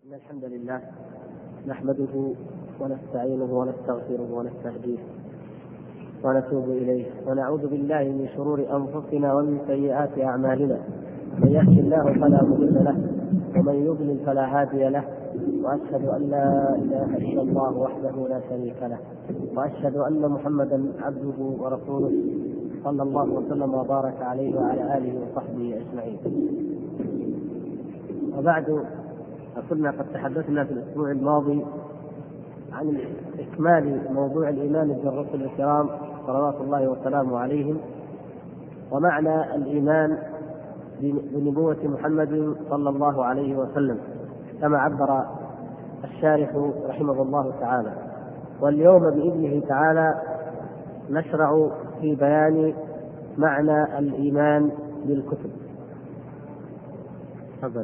إن الحمد لله نحمده ونستعينه ونستغفره ونستهديه ونتوب إليه ونعوذ بالله من شرور أنفسنا ومن سيئات أعمالنا. من يهد الله فلا مضل له ومن يضلل فلا هادي له، وأشهد أن لا إله إلا الله وحده لا شريك له، وأشهد أن محمدا عبده ورسوله صلى الله وسلم وبارك عليه وعلى آله وصحبه أجمعين. وبعد، كنا قد تحدثنا في الأسبوع الماضي عن إكمال موضوع الإيمان بالرسل الكرام صلوات الله وسلامه عليهم، ومعنى الإيمان بنبوة محمد صلى الله عليه وسلم كما عبر الشارح رحمه الله تعالى. واليوم بإذنه تعالى نشرع في بيان معنى الإيمان بالكتب. تفضل.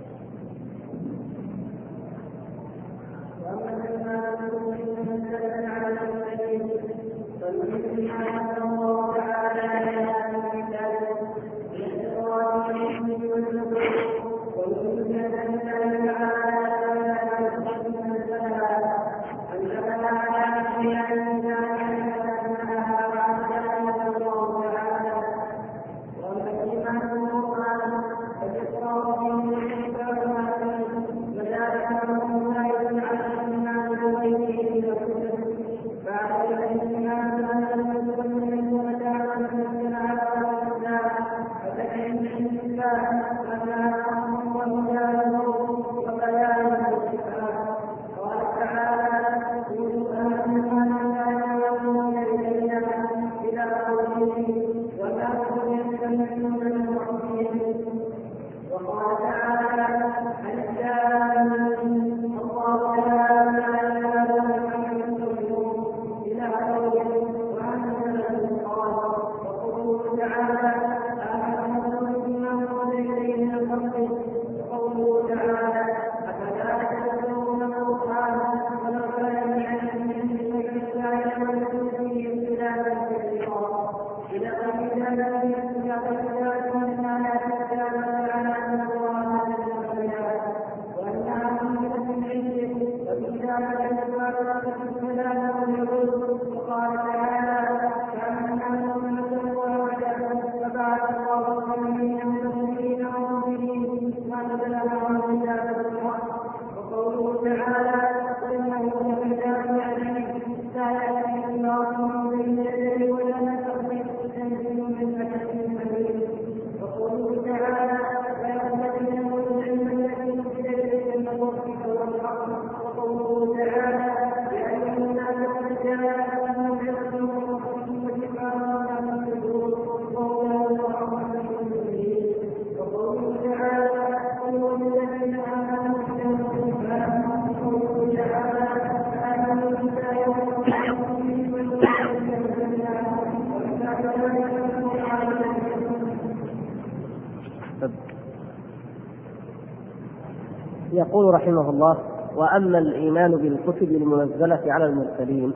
يقول رحمه الله: وأما الإيمان بالكتب المنزلة على المرسلين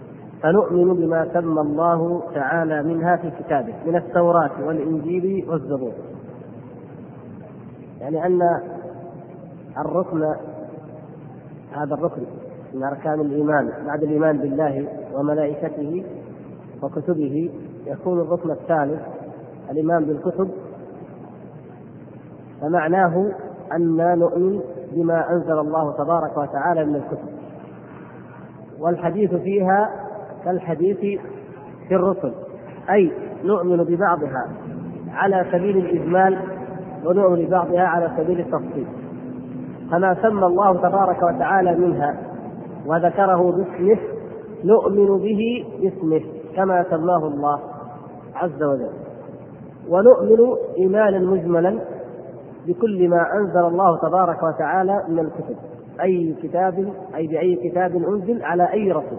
فنؤمن بما سمى الله تعالى منها في كتابه من التوراة والإنجيل والزبور. يعني أن الركن، هذا الركن من أركان الإيمان بعد الإيمان بالله وملائكته وكتبه، يكون الركن الثالث الإيمان بالكتب. فمعناه أن نؤمن بما أنزل الله تبارك وتعالى من الكتب، والحديث فيها كالحديث في الرسل، أي نؤمن ببعضها على سبيل الإجمال ونؤمن ببعضها على سبيل التفصيل. فما سمى الله تبارك وتعالى منها وذكره باسمه نؤمن به باسمه كما سماه الله عز وجل، ونؤمن إيمانا مجملا بكل ما أنزل الله تبارك وتعالى من الكتب، أي كتاب، أي بأي كتاب أنزل على أي رسول.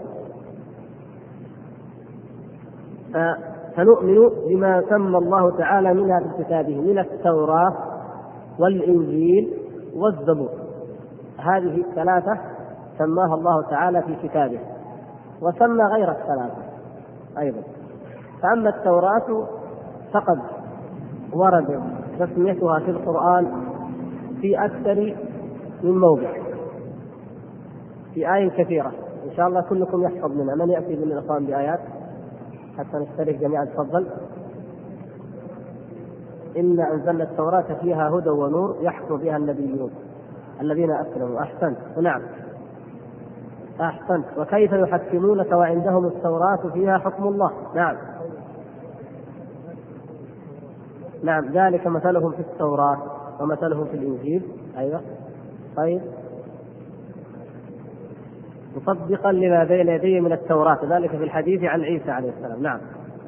فنؤمن بما سمى الله تعالى منها في كتابه من التوراة والإنجيل والزبور. هذه الثلاثة سماها الله تعالى في كتابه، وسمى غير الثلاثة أيضا. فأما التوراة فقد ورد تسميتها في القرآن في أكثر من موضع، في آية كثيرة إن شاء الله كلكم يحفظ منها. من يأتي من الإخوان بآيات حتى نشترك جميعا؟ تفضل. إنا أنزلنا التوراة فيها هدى ونور يحكم بها النبيون الذين أسلموا. أحسنت. نعم أحسنت. وكيف يحكمونك وعندهم التوراة فيها حكم الله. نعم نعم ذلك مثلهم في التوراة ومثلهم في الإنجيل. أيوة طيب. مصدقا لما بين يديه من التوراة، ذلك في الحديث عن عيسى عليه السلام. نعم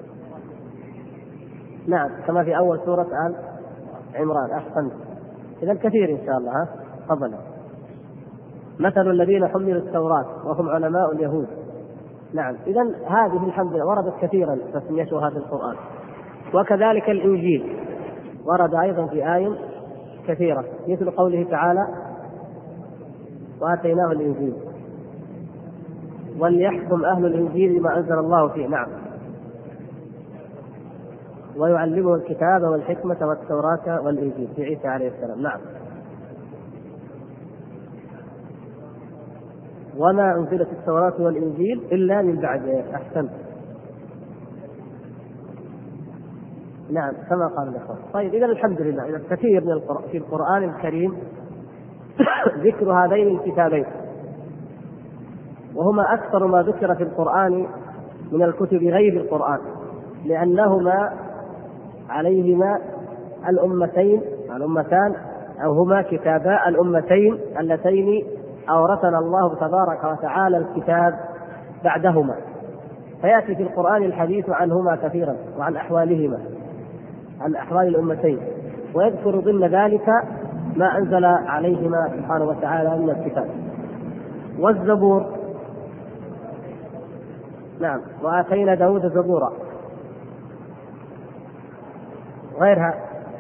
نعم كما في أول سورة آل عمران. أحسنت. إذا كثير إن شاء الله. ها تفضل. مثل الذين حملوا التوراة وهم علماء اليهود. نعم إذا هذه الحمد لله وردت كثيرا تسميتها في القرآن. وكذلك الإنجيل ورد أيضا في آية كثيرة مثل قوله تعالى وآتيناه الإنجيل وليحكم أهل الإنجيل بما أنزل الله فيه. نعم ويعلمه الكتاب والحكمة والتوراة والإنجيل في عيسى عليه السلام. نعم وما أنزلت التوراة والإنجيل إلا من بعد. أحسنت. نعم كما قال الأخوة. طيب إذا الحمد لله إذا كثير من في القرآن الكريم ذكر هذين الكتابين، وهما أكثر ما ذكر في القرآن من الكتب غير القرآن، لأنهما عليهما الأمتان أو هما كتابا الأمتين اللتين أورثنا الله تبارك وتعالى الكتاب بعدهما، فيأتي في القرآن الحديث عنهما كثيرا وعن أحوالهما، عن أحوال الأمتين، ويذكر ضمن ذلك ما أنزل عليهما سبحانه وتعالى من الكتاب. والزبور. نعم وآتينا داود زبورا غيرها.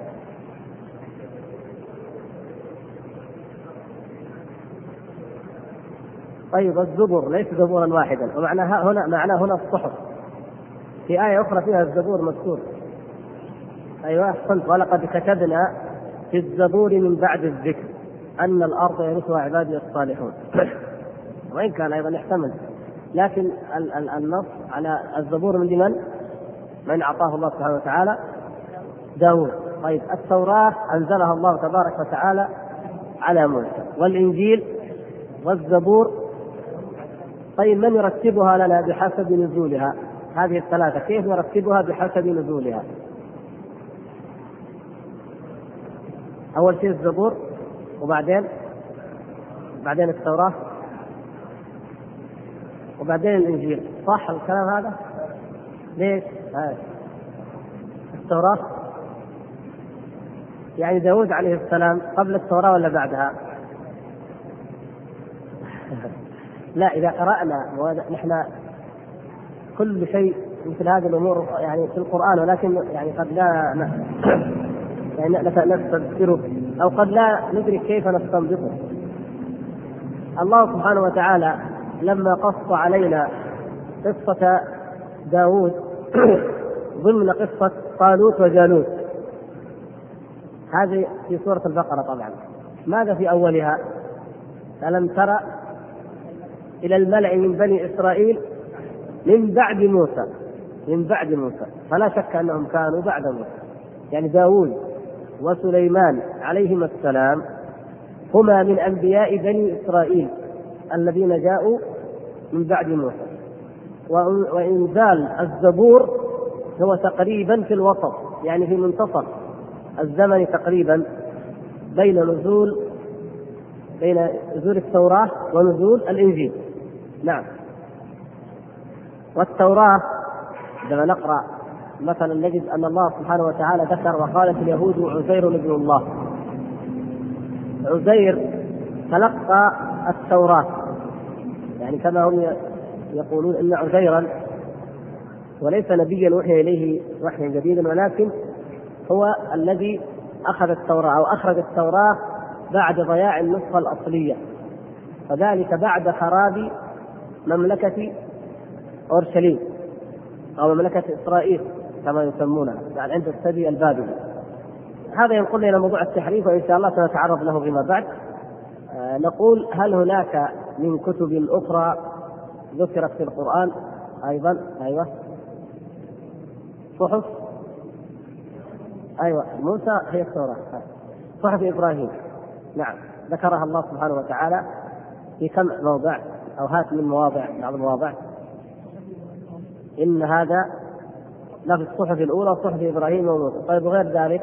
طيب الزبور ليس زبورا واحدا، ومعناها هنا الصحف. في آية أخرى فيها الزبور مذكور. أيوة أحسنت. ولقد كتبنا في الزبور من بعد الذكر أن الأرض يرثها عبادي الصالحون. وإن كان أيضا يحتمل، لكن النص على الزبور من أعطاه الله سبحانه وتعالى داود. طيب التوراة أنزلها الله تبارك وتعالى على موسى، والإنجيل والزبور طيب من يرتبها لنا بحسب نزولها؟ هذه الثلاثة كيف نرتبها بحسب نزولها؟ أول شيء الزبور، وبعدين التوراة، وبعدين الإنجيل. صح الكلام هذا؟ ليش؟ التوراة يعني داود عليه السلام قبل التوراة ولا بعدها؟ لا إذا قرأنا نحن كل شيء مثل هذه الأمور يعني في القرآن، ولكن يعني قد لا يعني نستذكره أو قد لا ندرك كيف نستنبطه. الله سبحانه وتعالى لما قص علينا قصة داود ضمن قصة طالوت وجالوت، هذه في سورة البقرة طبعا، ماذا في أولها؟ ألم ترى إلى الملأ من بني إسرائيل من بعد موسى، فلا شك أنهم كانوا بعد موسى، يعني داود وسليمان عليهما السلام هما من أنبياء بني إسرائيل الذين جاءوا من بعد موسى. وإنزال الزبور هو تقريبا في الوسط، يعني في منتصف الزمن تقريبا بين نزول التوراة ونزول الإنجيل. نعم. والتوراة عندما نقرأ مثلا نجد أن الله سبحانه وتعالى ذكر وقالت اليهود عزير ابن الله. عزير تلقى التوراة، يعني كما هم يقولون إن عزيرا وليس نبيا وحي إليه وحيا جديدا، ولكن هو الذي أخذ التوراة أو أخرج التوراة بعد ضياع النسخة الأصلية، وذلك بعد خراب مملكة أورشليم أو مملكة إسرائيل كما يسمونها، يعني عند السبي البابلي. هذا ينقلنا إلى موضوع التحريف، وإن شاء الله سنتعرض له فيما بعد. نقول هل هناك من كتب أخرى ذكرت في القرآن أيضا. أيوة صحف، أيوة موسى هي التوراة، صحف إبراهيم نعم ذكرها الله سبحانه وتعالى في كم موضع أو هات من مواضع بعض المواضع. إن هذا لا في الصحف الأولى صحف إبراهيم وموسى. طيب وغير ذلك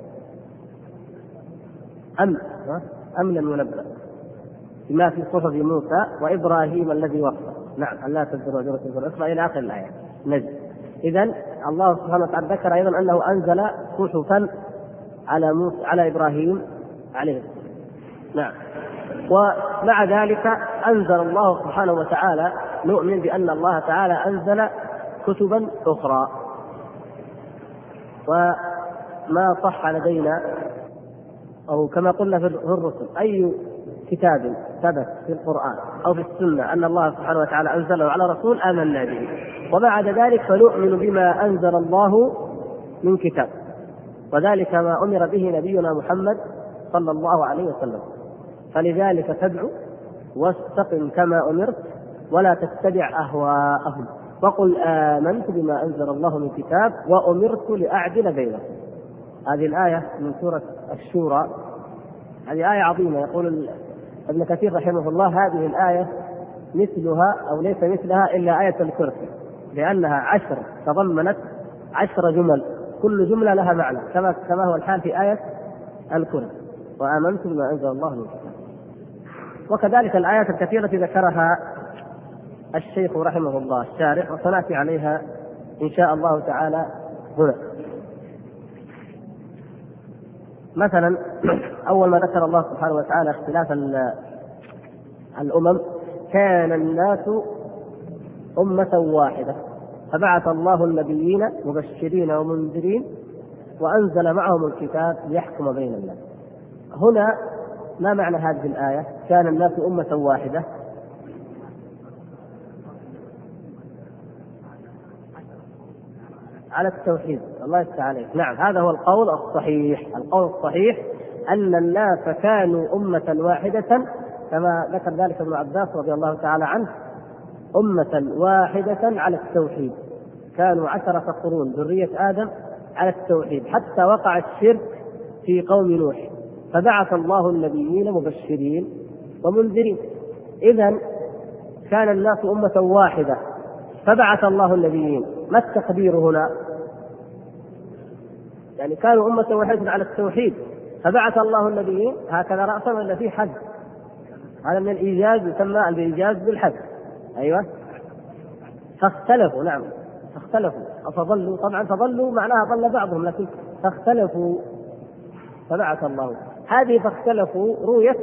أم لم ينبأ بما في صحف موسى وإبراهيم الذي وفى نعم ألا تزر وزرة وزر أخرى إلى آخر الآية نزل. إذن الله سبحانه وتعالى ذكر أيضا أنه أنزل صحفا على موسى على إبراهيم عليه السلام نعم. ومع ذلك أنزل الله سبحانه وتعالى، نؤمن بأن الله تعالى أنزل كتبا أخرى. وما صح لدينا أو كما قلنا في الرسل أي كتاب ثبت في القرآن أو في السنة أن الله سبحانه وتعالى أنزله على رسول آمنا به، وبعد ذلك فنؤمن بما أنزل الله من كتاب، وذلك ما أمر به نبينا محمد صلى الله عليه وسلم. فلذلك تدعو واستقم كما أمرت ولا تتبع أهواءهم وقل آمنت بما أنزل الله من كتاب وأمرت لأعدل بينكم. هذه الآية من سورة الشورى، هذه آية عظيمة. يقول ابن كثير رحمه الله هذه الآية مثلها أو ليس مثلها إلا آية الكرسي، لأنها 10 تضمنت 10 جمل كل جملة لها معنى كما هو الحال في آية الكرسي وآمنت بما أنزل الله من كتاب. وكذلك الآيات الكثيرة ذكرها الشيخ رحمه الله الشارح وسنأتي عليها إن شاء الله تعالى هنا. مثلا أول ما ذكر الله سبحانه وتعالى اختلاف الأمم كان الناس أمة واحدة فبعث الله النبيين مبشرين ومنذرين وأنزل معهم الكتاب ليحكم بين الناس. هنا ما معنى هذه الآية كان الناس أمة واحدة؟ على التوحيد. الله يفتح عليك. نعم هذا هو القول الصحيح. القول الصحيح أن الناس كانوا أمة واحدة كما ذكر ذلك ابن عباس رضي الله تعالى عنه، أمة واحدة على التوحيد. كانوا 10 قرون ذرية آدم على التوحيد حتى وقع الشرك في قوم نوح فبعث الله النبيين مبشرين ومنذرين. إذن كان الناس أمة واحدة فبعث الله النبيين. ما التقدير هنا؟ يعني كانوا أمة واحدة على التوحيد فبعث الله النبيين هكذا رأسا ولا في حد؟ هذا من الإيجاز يسمى الإيجاز بالحد. أيوة فاختلفوا. نعم فاختلفوا فضلوا. طبعا فضلوا معناها ضل بعضهم لكن فاختلفوا فبعث الله. هذه فاختلفوا رويت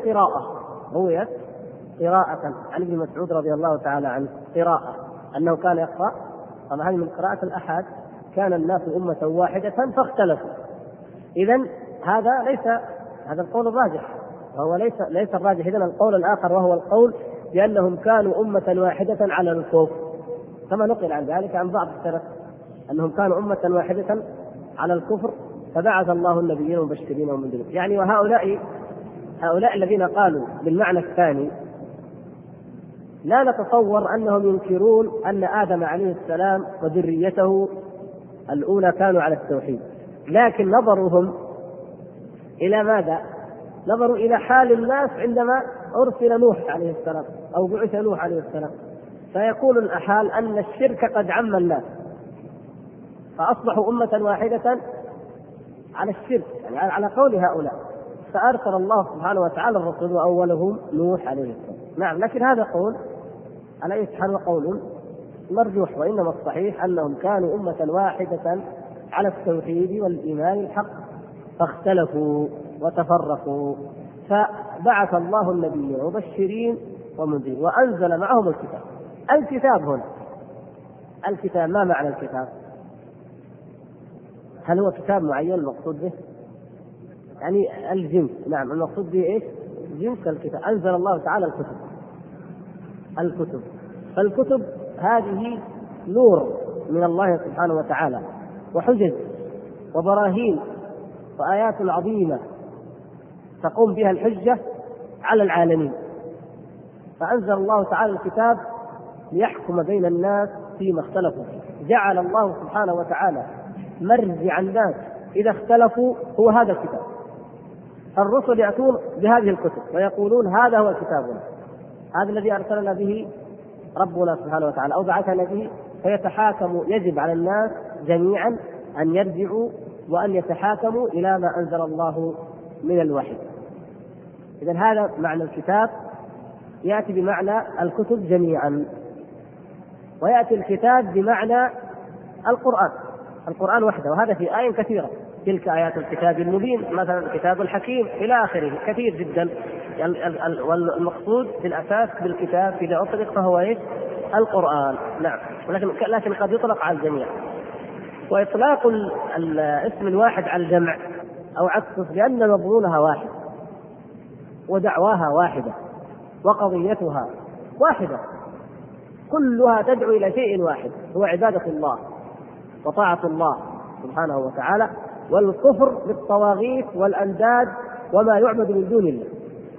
قراءة عن ابن مسعود رضي الله تعالى عنه قراءة أنه كان يقرأ. طبعا هذه من قراءة الأحد كان الناس أمة واحدة فاختلفوا. إذن هذا القول الراجح وهو ليس الراجح. إذن القول الآخر وهو القول بأنهم كانوا أمة واحدة على الكفر كما نقل عن ذلك عن بعض السلف أنهم كانوا أمة واحدة على الكفر فبعث الله النبيين مبشرين ومنذرين. يعني هؤلاء الذين قالوا بالمعنى الثاني لا نتصور أنهم ينكرون أن آدم عليه السلام وذريته الأولى كانوا على التوحيد، لكن نظرهم إلى ماذا؟ نظروا إلى حال الناس عندما أرسل نوح عليه السلام أو بعث نوح عليه السلام، فيقول الأحال أن الشرك قد عم الناس فأصبحوا أمة واحدة على الشرك، يعني على قول هؤلاء، فأرسل الله سبحانه وتعالى الرسول وأولهم نوح عليه السلام. نعم لكن هذا قول على أي حال وقول مرجوح، وإنما الصحيح أنهم كانوا أمة واحدة على التوحيد والإيمان الحق فاختلفوا وتفرقوا فبعث الله النبيين مبشرين ومنذرين وأنزل معهم الكتاب. الكتاب هنا الكتاب ما معنى الكتاب؟ هل هو كتاب معين المقصود به؟ يعني الجنس. نعم المقصود به ايش؟ جنس الكتاب. أنزل الله تعالى الكتب. فالكتب هذه نور من الله سبحانه وتعالى وحجج وبراهين وآيات عظيمة تقوم بها الحجة على العالمين. فأنزل الله تعالى الكتاب ليحكم بين الناس فيما اختلفوا. جعل الله سبحانه وتعالى مرجع الناس إذا اختلفوا هو هذا الكتاب. الرسل يأتون بهذه الكتب ويقولون هذا هو كتابنا، هذا الذي أرسلنا به ربنا سبحانه وتعالى أو بعثنا به، فيتحاكموا. يجب على الناس جميعا أن يرجعوا وأن يتحاكموا إلى ما أنزل الله من الوحي. إذن هذا معنى الكتاب، يأتي بمعنى الكتب جميعا، ويأتي الكتاب بمعنى القرآن وحده، وهذا في آيات كثيرة. تلك آيات الكتاب المبين، مثلا الكتاب الحكيم إلى آخره، كثير جدا. والمقصود في الأساس بالكتاب إذا أطلق فهو إيش؟ القرآن. نعم، لكن قد يطلق على الجميع. وإطلاق الاسم الواحد على الجمع أو عكسه لأن مضمونها واحد ودعواها واحدة وقضيتها واحدة، كلها تدعو إلى شيء واحد، هو عبادة الله وطاعة الله سبحانه وتعالى، والكفر بالطواغيت والأنداد وما يعبد من دون الله.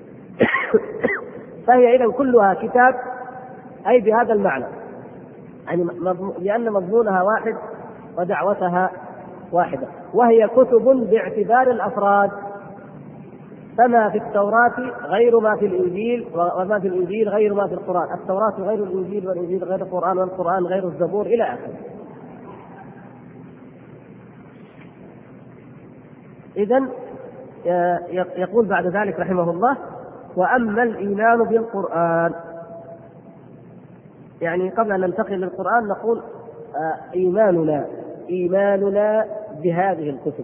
فهي إذن كلها كتاب، أي بهذا المعنى، يعني لأن مضمونها واحد ودعوتها واحدة. وهي كتب باعتبار الأفراد، فما في التوراة غير ما في الإنجيل، وما في الإنجيل غير ما في القرآن، التوراة غير الإنجيل، والإنجيل غير القرآن، والقرآن غير الزبور، إلى آخره. إذن يقول بعد ذلك رحمه الله: وأما الإيمان بالقرآن، يعني قبل أن ننتقل للقرآن نقول إيماننا بهذه الكتب.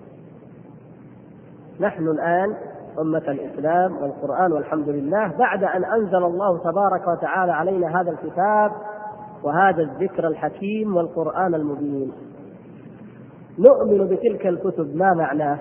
نحن الآن أمة الإسلام والقرآن والحمد لله، بعد أن أنزل الله تبارك وتعالى علينا هذا الكتاب وهذا الذكر الحكيم والقرآن المبين، نؤمن بتلك الكتب. ما معناه؟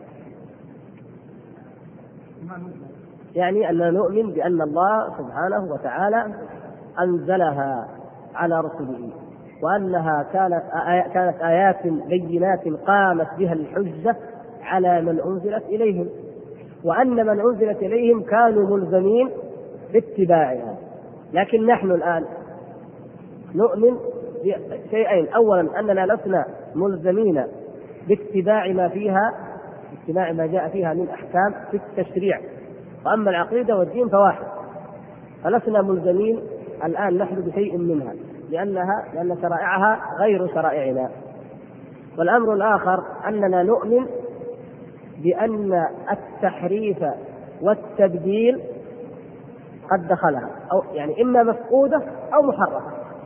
يعني أننا نؤمن بأن الله سبحانه وتعالى أنزلها على رسله، وأنها كانت آيات بينات قامت بها الحجة على من أنزلت إليهم، وأن من أنزلت إليهم كانوا ملزمين باتباعها. لكن نحن الآن نؤمن بشيئين: أولا أننا لسنا ملزمين باتباع ما فيها، اتباع ما جاء فيها من أحكام في التشريع، وأما العقيدة والدين فواحد، فلسنا ملزمين الآن نحن بشيء منها لأن شرائعها غير شرائعنا. والأمر الآخر أننا نؤمن بأن التحريف والتبديل قد دخلها، أو يعني إما مفقودة أو محرفة.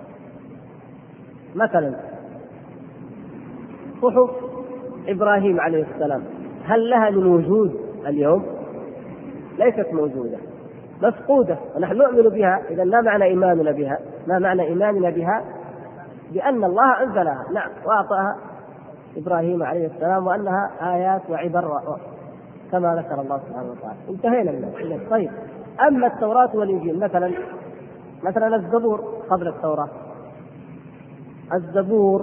مثلا صحف إبراهيم عليه السلام، هل لها من وجود اليوم؟ ليست موجودة، مفقودة، ونحن نؤمن بها. إذا ما معنى إيماننا بها؟ ما معنى إيماننا بها؟ بأن الله أنزلها، نعم، وأعطاها إبراهيم عليه السلام، وأنها آيات وعبر كما ذكر الله سبحانه وتعالى. انتهينا منه. طيب، أما التوراة والإنجيل، مثلا الزبور قبل التوراة، الزبور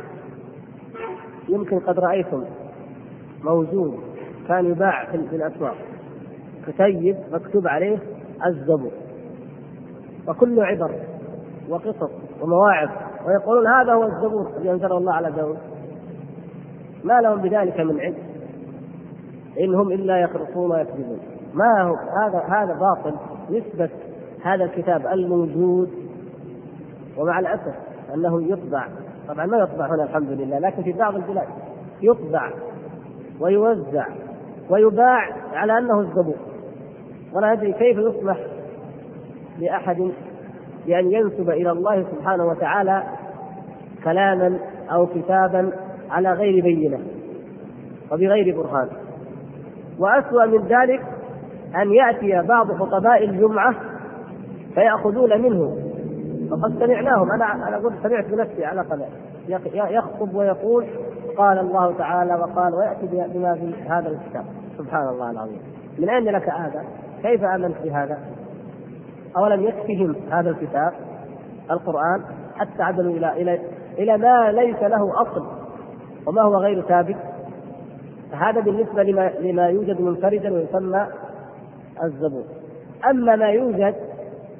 يمكن قد رأيتم موجود، كان يباع في الأسواق كتيب مكتوب عليه الزبور، وكله عبر وقصص ومواعظ، ويقولون هذا هو الزبور الذي أنزله الله على داود. ما لهم بذلك من علم، إنهم إلا يخرصون ويكذبون. ما هو هذا باطل. نسبة هذا الكتاب الموجود، ومع الأسف أنه يطبع، طبعا ما يطبع هنا الحمد لله، لكن في بعض البلاد يطبع ويوزع ويباع على أنه الزبور، ولا أدري كيف يسمح لأحد بأن ينسب إلى الله سبحانه وتعالى كلاما أو كتابا على غير بينة وبغير برهان. وأسوأ من ذلك أن يأتي بعض خطباء الجمعة فيأخذون منه، وقد سمعناهم، أنا قلت سمعت بنفسي على قناة يخطب ويقول قال الله تعالى وقال، ويأتي بما في هذا الكتاب. سبحان الله العظيم، من أين لك هذا؟ كيف آمنت بهذا؟ أولم يكفهم هذا الكتاب القرآن حتى عدلوا إلى ما ليس له أصل وما هو غير ثابت؟ هذا بالنسبة لما يوجد منفردا ويسمى الزبور. أما ما يوجد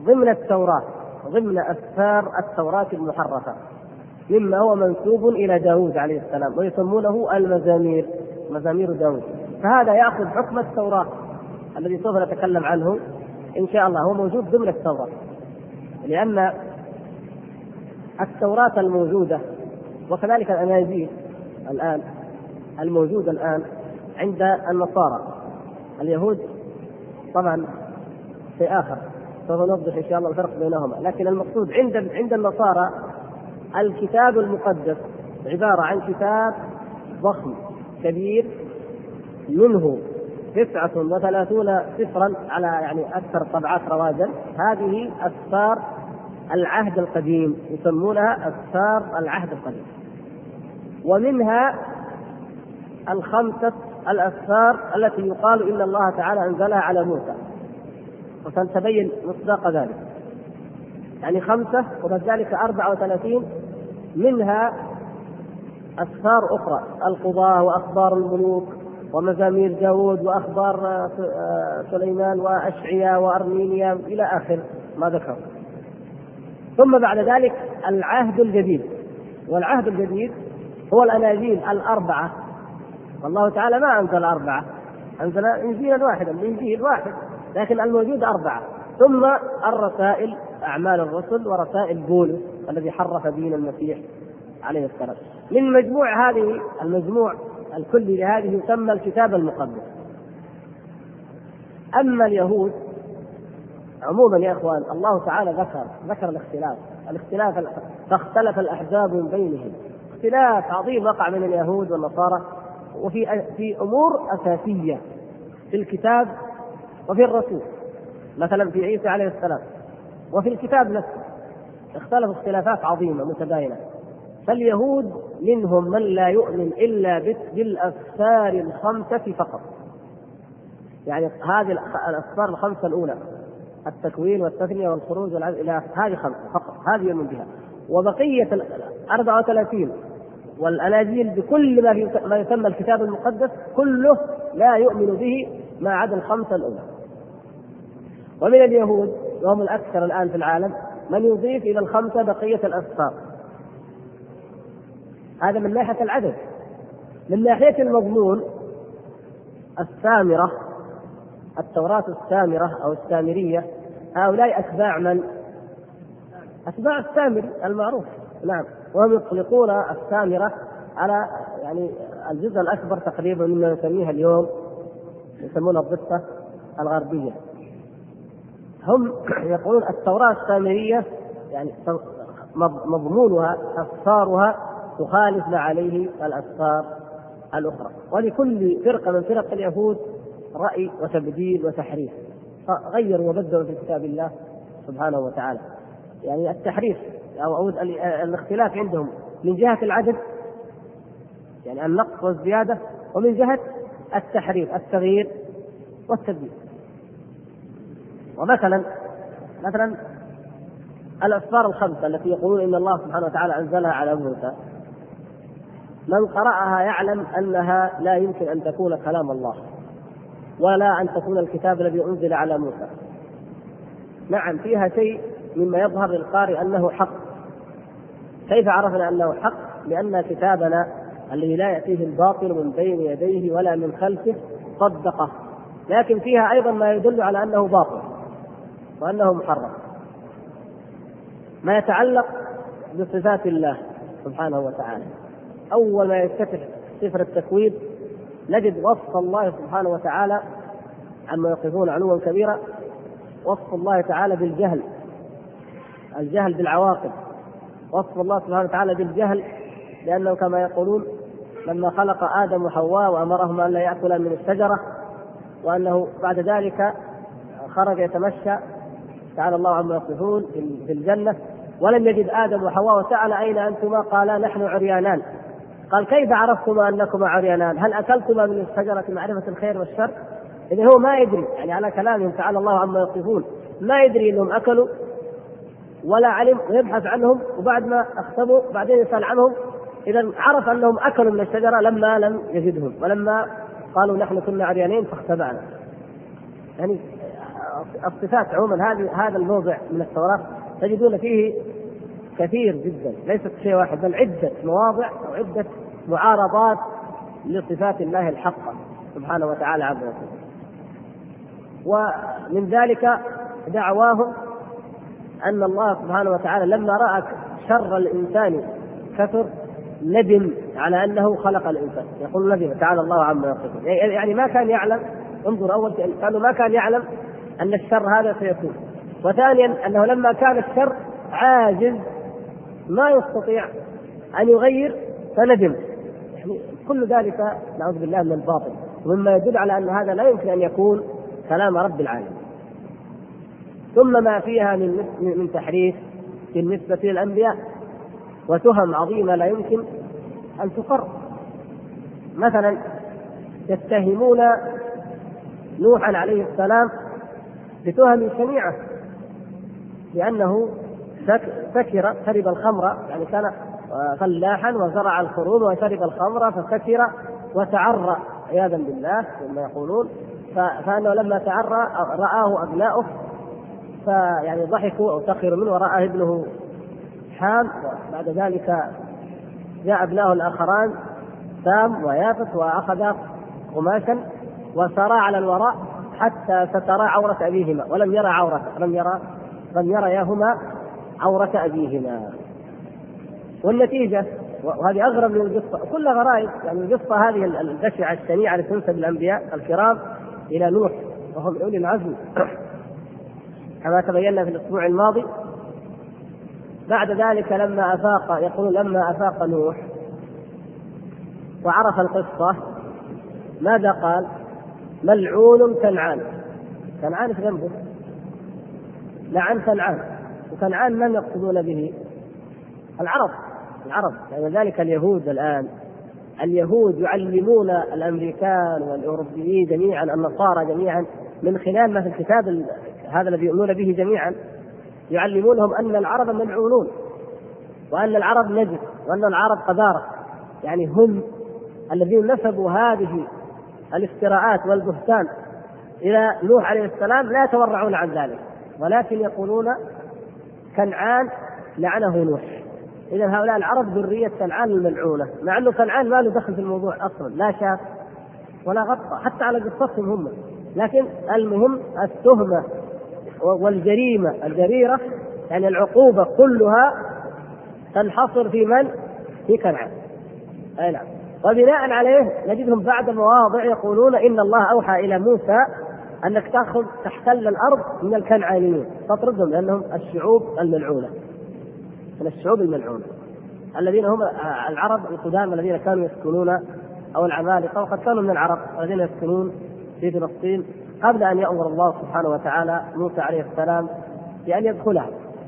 ضمن التوراة، ضمن أسفار التوراة المحرفة، مما هو منسوب إلى داود عليه السلام، ويسمونه المزامير، مزامير داود. فهذا يأخذ حكم التوراة الذي سوف نتكلم عنه إن شاء الله، هو موجود ضمن التوراة، لأن التوراة الموجودة وكذلك الأناجيل الآن الموجودة الآن عند النصارى. اليهود طبعا في آخر سوف نوضح إن شاء الله الفرق بينهما، لكن المقصود عند النصارى الكتاب المقدس عبارة عن كتاب ضخم كبير، منه 39 سفرا على يعني أكثر طبعات رواجا. هذه أسفار العهد القديم، يسمونها أسفار العهد القديم، ومنها 5 الأسفار التي يقال إن الله تعالى أنزلها على موسى، وسنتبين مصداق ذلك. يعني 5 وبعد ذلك 34 منها أسفار أخرى، القضاة وأخبار الملوك ومزامير داود وأخبار سليمان وأشعياء وأرمينيا إلى آخر ما ذكر. ثم بعد ذلك العهد الجديد، والعهد الجديد هو الأناجيل 4. والله تعالى ما أنزل 4، أنزل إنجيلا واحدا، الإنجيل واحد، لكن الموجود 4. ثم الرسائل، أعمال الرسل ورسائل بولس الذي حرف دين المسيح عليه السلام. من مجموع هذه المجموع الكلي لهذه يسمى الكتاب المقدس. أما اليهود عموما يا إخوان، الله تعالى ذكر الاختلاف فاختلف الأحزاب من بينهم، اختلاف عظيم وقع بين اليهود والنصارى، وفي أمور أساسية في الكتاب وفي الرسول، مثلا في عيسى عليه السلام، وفي الكتاب نفسه اختلفوا اختلافات عظيمة متباينة. فاليهود منهم من لا يؤمن إلا بالأسفار 5 فقط، يعني هذه الأسفار 5 الأولى، التكوين والتثنية والخروج إلى هذه 5 فقط، هذه يؤمن بها. وبقية 34 والأناجيل بكل ما يسمى الكتاب المقدس كله لا يؤمن به ما عدا 5 الأولى. ومن اليهود وهم الأكثر الآن في العالم من يضيف إلى 5 بقية الأسفار. هذا من ناحية العدد. من ناحية المضمون السامرة، التوراة السامرة أو السامرية، هؤلاء أتباع من؟ أتباع السامري المعروف، نعم. وهم يطلقون السامرة على يعني الجزء الأكبر تقريبا مما نسميها اليوم يسمونها الضفة الغربية. هم يقولون التوراة السامرية يعني مضمونها أسفارها تخالف ما عليه الأسفار الأخرى. ولكل فرقة من فرق اليهود رأي وتبديل وتحريف، غيروا وبدلوا في كتاب الله سبحانه وتعالى. يعني التحريف أو الاختلاف عندهم من جهة العدد، يعني النقص والزيادة، ومن جهة التحريف التغيير والتبديل. ومثلا الأسفار 5 التي يقولون إن الله سبحانه وتعالى أنزلها على موسى، من قرأها يعلم أنها لا يمكن أن تكون كلام الله، ولا أن تكون الكتاب الذي أنزل على موسى. نعم فيها شيء مما يظهر للقارئ أنه حق. كيف عرفنا أنه حق؟ لأن كتابنا الذي لا يأتيه الباطل من بين يديه ولا من خلفه صدقه، لكن فيها أيضا ما يدل على أنه باطل وأنه محرف. ما يتعلق بصفات الله سبحانه وتعالى، أول ما يفتتح سفر التكوين نجد وصف الله سبحانه وتعالى عما يقفون علوا كبيرا، وصف الله تعالى بالجهل، الجهل بالعواقب، وصف الله سبحانه وتعالى بالجهل لأنه كما يقولون لما خلق آدم وحواء وأمرهما أن لا يأكلا من الشجرة، وأنه بعد ذلك خرج يتمشى تعالى الله عما يصفون في الجنة، ولم يجد آدم وحواء وسأل أين أنتما؟ قالا نحن عريانان. قال كيف عرفتما أنكما عريانان؟ هل أكلتما من الشجرة معرفة الخير والشر؟ إذن هو ما يدري، يعني على كلامهم تعالى الله عما يصفون ما يدري أنهم أكلوا ولا علم، ويبحث عنهم، وبعد ما اختبوا بعدين يسأل عنهم. إذن عرف أنهم أكلوا من الشجرة لما لم يجدهم، ولما قالوا نحن كنا عريانين فاختبأنا. يعني الصفات عموما هذا الموضع من التوراة تجدون فيه كثير جدا، ليست شيء واحد بل عدة مواضع أو عدة معارضات لصفات الله الحقة سبحانه وتعالى عز وجل. ومن ذلك دعواهم أن الله سبحانه وتعالى لما رأى شر الإنسان كثر ندم على أنه خلق الإنسان، يقول ندم تعالى الله عما يصفون، يعني ما كان يعلم. انظر، أول كانوا ما كان يعلم أن الشر هذا سيكون، وثانيا أنه لما كان الشر عاجز ما يستطيع أن يغير فندم. يعني كل ذلك نعوذ بالله من الباطل، ومما يدل على أن هذا لا يمكن أن يكون كلام رب العالمين. ثم ما فيها من تحريف بالنسبة للأنبياء وتهم عظيمة لا يمكن أن تقر. مثلا يتهمون نوحا عليه السلام بتهم شنيعة، لأنه سكر شرب الخمر، يعني كان فلاحا وزرع الخروم وشرب الخمر فسكر وتعرى عياذا بالله كما يقولون، فأنه لما تعرى رآه أبناؤه فيعني ضحكوا أو سخروا منه، ورأى ابنه حام، وبعد ذلك جاء أبناؤه الآخران سام ويافث وأخذا قماشا وسارا على الوراء حتى سترى عورة أبيهما ولم يرى عورة، لم يرياهما عورة أبيهما. والنتيجة، وهذه أغرب من القصة كل غرائب، يعني القصة هذه البشعة الشنيعة التي تنسب الأنبياء الكرام إلى نوح وهم أولي العزم كما تبينا في الأسبوع الماضي. بعد ذلك لما أفاق، يقول لما أفاق نوح وعرف القصة ماذا قال؟ ملعون كنعان. كنعان في ذنبه، لعن كنعان. وكنعان من يقصدون به؟ العرب، يعني ذلك اليهود. الآن اليهود يعلمون الأمريكان والأوروبيين جميعا، النصارى جميعا، من خلال ما في الكتاب هذا الذي يؤمنون به جميعا، يعلمونهم أن العرب ملعونون، وأن العرب نجس، وأن العرب قذارة. يعني هم الذين نسبوا هذه الافتراءات والبهتان إلى نوح عليه السلام لا يتورعون عن ذلك، ولكن يقولون كنعان لعنه نوح. إذا هؤلاء العرب ذرية كنعان الملعونة، مع أنه كنعان ما له دخل في الموضوع أصلا، لا شاف ولا غطى حتى على قصتهم هم. لكن المهم التهمة والجريمة الجريرة، يعني العقوبة كلها تنحصر في من؟ في كنعان. أي نعم. وبناء عليه نجدهم بعد مواضع يقولون إن الله أوحى إلى موسى أنك تحتل الأرض من الكنعانيين تطردهم، لأنهم الشعوب الملعونة، من الشعوب الملعونة الذين هم العرب القدامى الذين كانوا يسكنون، أو العمالقة، وقد كانوا من العرب الذين يسكنون في فلسطين قبل أن يأمر الله سبحانه وتعالى موسى عليه السلام بأن يدخلها.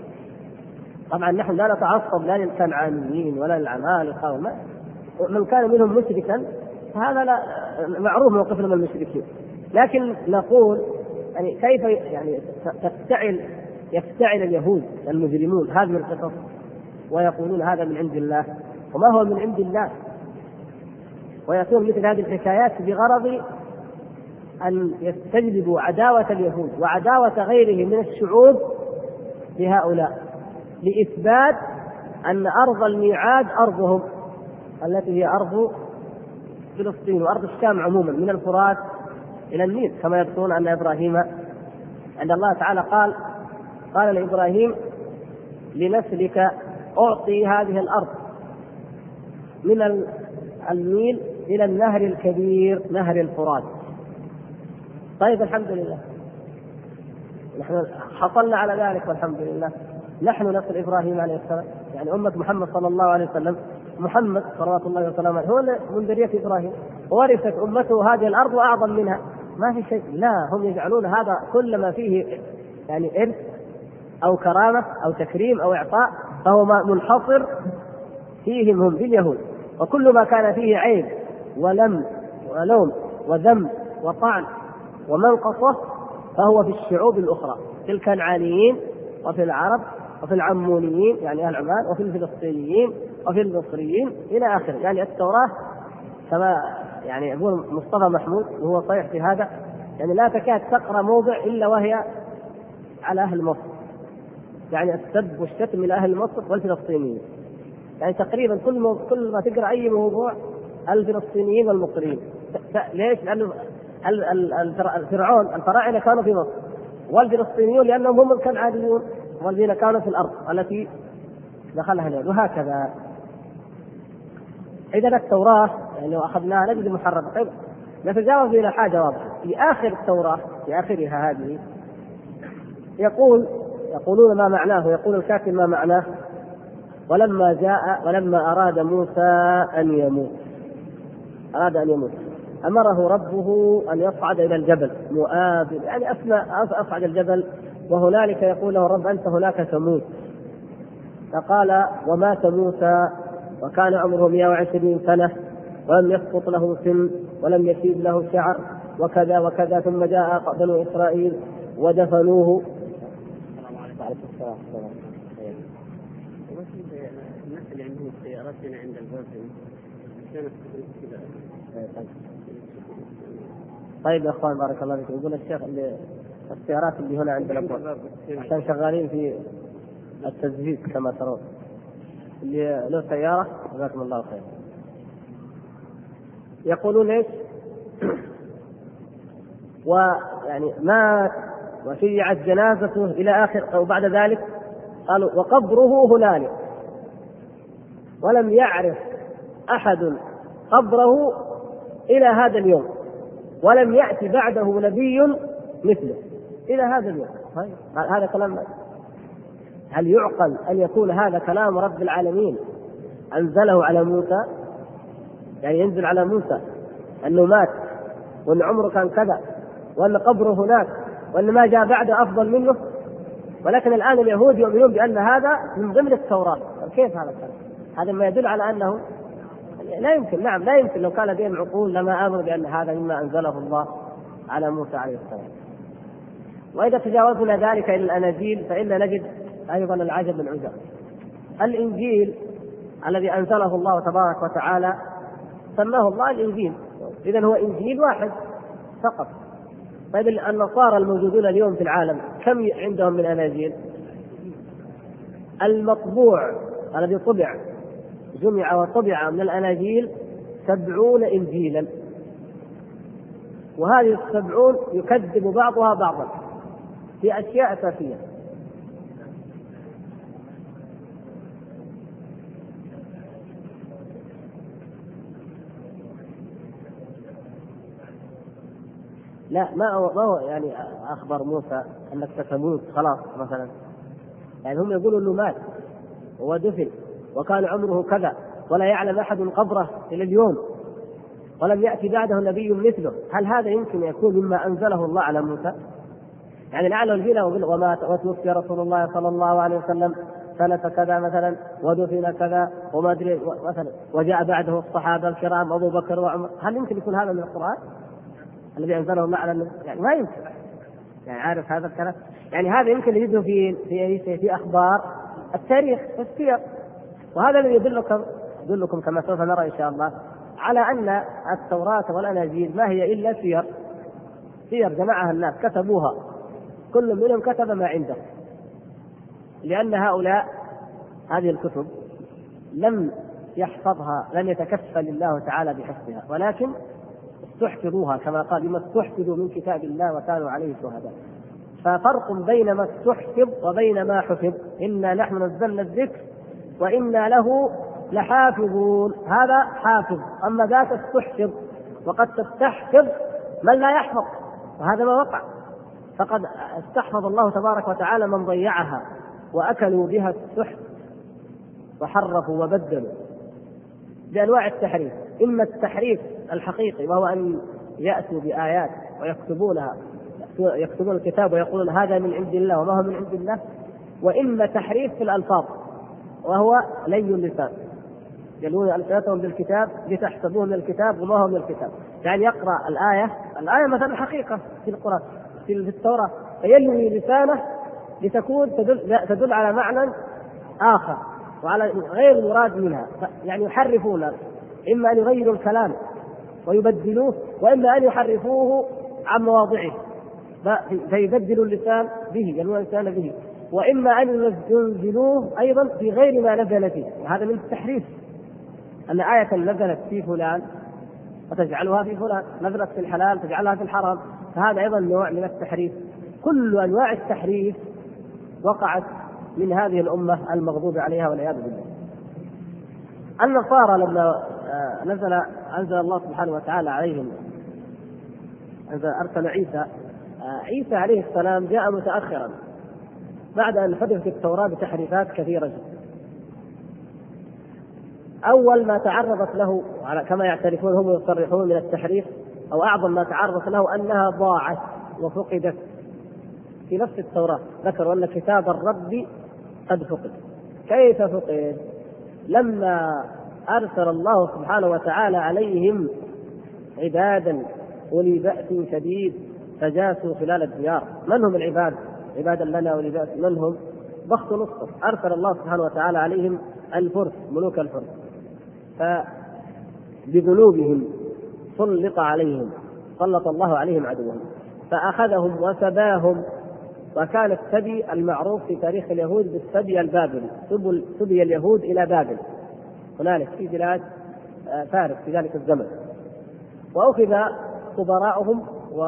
طبعا نحن لا نتعصب لا للكنعانيين ولا للعمالقة، من كان منهم مشركا فهذا لا معروف موقفنا من المشركين، لكن نقول يعني كيف يعني يفتعل اليهود المجرمون هذه القصص ويقولون هذا من عند الله، وما هو من عند الله، ويكون مثل هذه الحكايات بغرض أن يستجلبوا عداوة اليهود وعداوة غيرهم من الشعوب لهؤلاء، لإثبات أن أرض الميعاد أرضهم التي هي أرض فلسطين وأرض الشام عموما من الفرات إلى النيل، كما يذكرون أن إبراهيم، أن الله تعالى قال لإبراهيم لنسلك أعطي هذه الأرض من النيل إلى النهر الكبير نهر الفرات. طيب الحمد لله نحن حصلنا على ذلك والحمد لله، نحن نسل إبراهيم عليه السلام، يعني أمة محمد صلى الله عليه وسلم، محمد صلوات الله وسلامه هو من ذرية إبراهيم، ورثت أمته هذه الأرض وأعظم منها، ما في شيء. لا، هم يجعلون هذا كل ما فيه يعني إرث أو كرامة أو تكريم أو إعطاء فهو منحصر فيهم هم باليهود، وكل ما كان فيه عيب ولم ولوم وذم وطعن ومنقصة فهو في الشعوب الأخرى، في الكنعانيين وفي العرب وفي العمونيين يعني أهل عمان وفي الفلسطينيين وفي المصريين إلى آخره. يعني التوراة كما يعني يقول مصطفى محمود وهو صحيح في هذا، يعني لا تكاد تقرأ موضع إلا وهي على أهل مصر، يعني السب والشتم إلى أهل مصر والفلسطينيين. يعني تقريبا كل ما تقرأ أي موضوع الفلسطينيين والمصريين. ليش؟ لأنه الفراعنة كانوا في مصر، والفلسطينيون لأنهم هم الكنعانيون والذين كانوا في الأرض التي دخلها اليهود، وهكذا. إذا التوراة يعني لو أخذناها نجد محرفة. طيب نتجاوز إلى حاجة واضحة في آخر التوراة، في آخرها هذه يقولون ما معناه، يقول الكاتب ما معناه: ولما أراد موسى أن يموت، أمره ربه أن يصعد إلى الجبل مؤاب، يعني أصعد الجبل، وهنالك يقول له الرب: أنت هناك تموت. فقال: ومات موسى وكان عمره 120 سنة ولم يسقط له سن ولم يشيب له شعر وكذا وكذا. ثم جاء بنو إسرائيل ودفنوه. الناس اللي عندهم السيارات هنا عند الباب. طيب يا اخوان بارك الله فيكم. يقول الشيخ اللي السيارات اللي هنا عند الابواب عشان شغالين في التزهيد كما ترون، اللي له سياره جزاكم الله خير. يقولون ايش؟ ويعني ما وشيعت جنازته الى اخر، او بعد ذلك قالوا: وقبره هنالك، ولم يعرف احد قبره الى هذا اليوم، ولم يأتي بعده نبي مثله إلى هذا اليوم. هذا كلام، هل يعقل أن يكون هذا كلام رب العالمين أنزله على موسى؟ يعني ينزل على موسى أنه مات وأن عمره كان كذا وأن قبره هناك وأن ما جاء بعده أفضل منه، ولكن الآن اليهود يؤمنون بأن هذا من ضمن التوراة. كيف هذا الكلام؟ هذا ما يدل على أنه لا يمكن. نعم لا يمكن، لو كان لديهم عقول لما آمنوا بأن هذا مما أنزله الله على موسى عليه السلام. وإذا تجاوزنا ذلك إلى الأناجيل فإن نجد أيضا العجب العجب. الإنجيل الذي أنزله الله تبارك وتعالى سماه الله الإنجيل، إذن هو إنجيل واحد فقط. طيب النصارى الموجودون اليوم في العالم كم عندهم من أناجيل؟ المطبوع الذي جمع وطبع من الأناجيل 70 إنجيلا، وهذه 70 يكذب بعضها بعضا في أشياء أساسية. لا ما هو يعني أخبر موسى أنك ستموت خلاص مثلا، يعني هم يقولوا أنه مات ودفن وكان عمره كذا ولا يعلم أحد قبره إلى اليوم ولم يأتي بعده نبي مثله. هل هذا يمكن يكون مما أنزله الله على موسى؟ يعني لعله الجيل وتوفي رسول الله صلى الله عليه وسلم سنة كذا مثلا ودفن كذا وما أدري مثلا وجاء بعده الصحابة الكرام أبو بكر وعمر. هل يمكن يكون هذا من القرآن الذي أنزله الله على النبي؟ يعني ما يمكن. يعني عارف هذا الكلام؟ يعني هذا يمكن يجده في أخبار التاريخ في السير. وهذا الذي يدلكم كما سوف نرى إن شاء الله على أن التوراة والأناجيل ما هي إلا سير جمعها الناس كتبوها، كل منهم كتب ما عنده، لأن هؤلاء هذه الكتب لم يحفظها، لم يتكفل الله تعالى بحفظها، ولكن استحفظوها كما قال: بما استحفظوا من كتاب الله وكانوا عليه شهداء. ففرق بين ما استحفظ وبين ما حفظ. إنا نحن نزلنا الذكر وإنا له لحافظون. هذا حافظ، أما ذاك استحفظ، وقد تستحفظ من لا يحفظ، وهذا ما وقع. فقد استحفظ الله تبارك وتعالى من ضيعها وأكلوا بها السحت وحرفوا وبدلوا بأنواع التحريف. إما التحريف الحقيقي وهو أن يأتوا بآيات ويكتبونها، يكتبون الكتاب ويقولون هذا من عند الله وما هو من عند الله، وإما تحريف في الألفاظ وهو لي اللسان، يلون ألسنتهم بالكتاب لتحسبوه من الكتاب وما هو من الكتاب. يعني يقرأ الآية مثلا حقيقة في القرآن في التوراة، فيلوي لسانه لتكون تدل على معنى آخر وعلى غير المراد منها. يعني يحرفون، إما أن يغيروا الكلام ويبدلوه، وإما أن يحرفوه عن مواضعه فيبدلوا اللسان به، يلون اللسان به، وإما أن ينزلوه أيضا في غير ما نزل فيه، وهذا من التحريف، أن آية نزلت في فلان وتجعلها في فلان، نزلت في الحلال تجعلها في الحرام، فهذا أيضا نوع من التحريف. كل أنواع التحريف وقعت من هذه الأمة المغضوب عليها والعياذ بالله. النصارى لما أنزل الله سبحانه وتعالى عليهم، أرسل عيسى عليه السلام جاء متأخرا بعد أن حدثت التوراة بتحريفات كثيرة جدا. أول ما تعرضت له كما يعترفون هم يصرحون من التحريف، أو أعظم ما تعرضت له أنها ضاعت وفقدت. في نفس التوراة ذكروا أن كتاب الرب قد فقد. كيف فقد؟ لما أرسل الله سبحانه وتعالى عليهم عبادا أولي بأس شديد فجاسوا خلال الديار. من هم العباد؟ عبادا لنا أولي بأس. من هم؟ بخت نصر. أرسل الله سبحانه وتعالى عليهم الفرس، ملوك الفرس، فبذنوبهم سلط الله عليهم عدوهم فأخذهم وسباهم. وكان السبي المعروف في تاريخ اليهود بالسبي البابلي، سبي اليهود إلى بابل هنالك في بلاد فارس في ذلك الزمن، وأخذ كبراءهم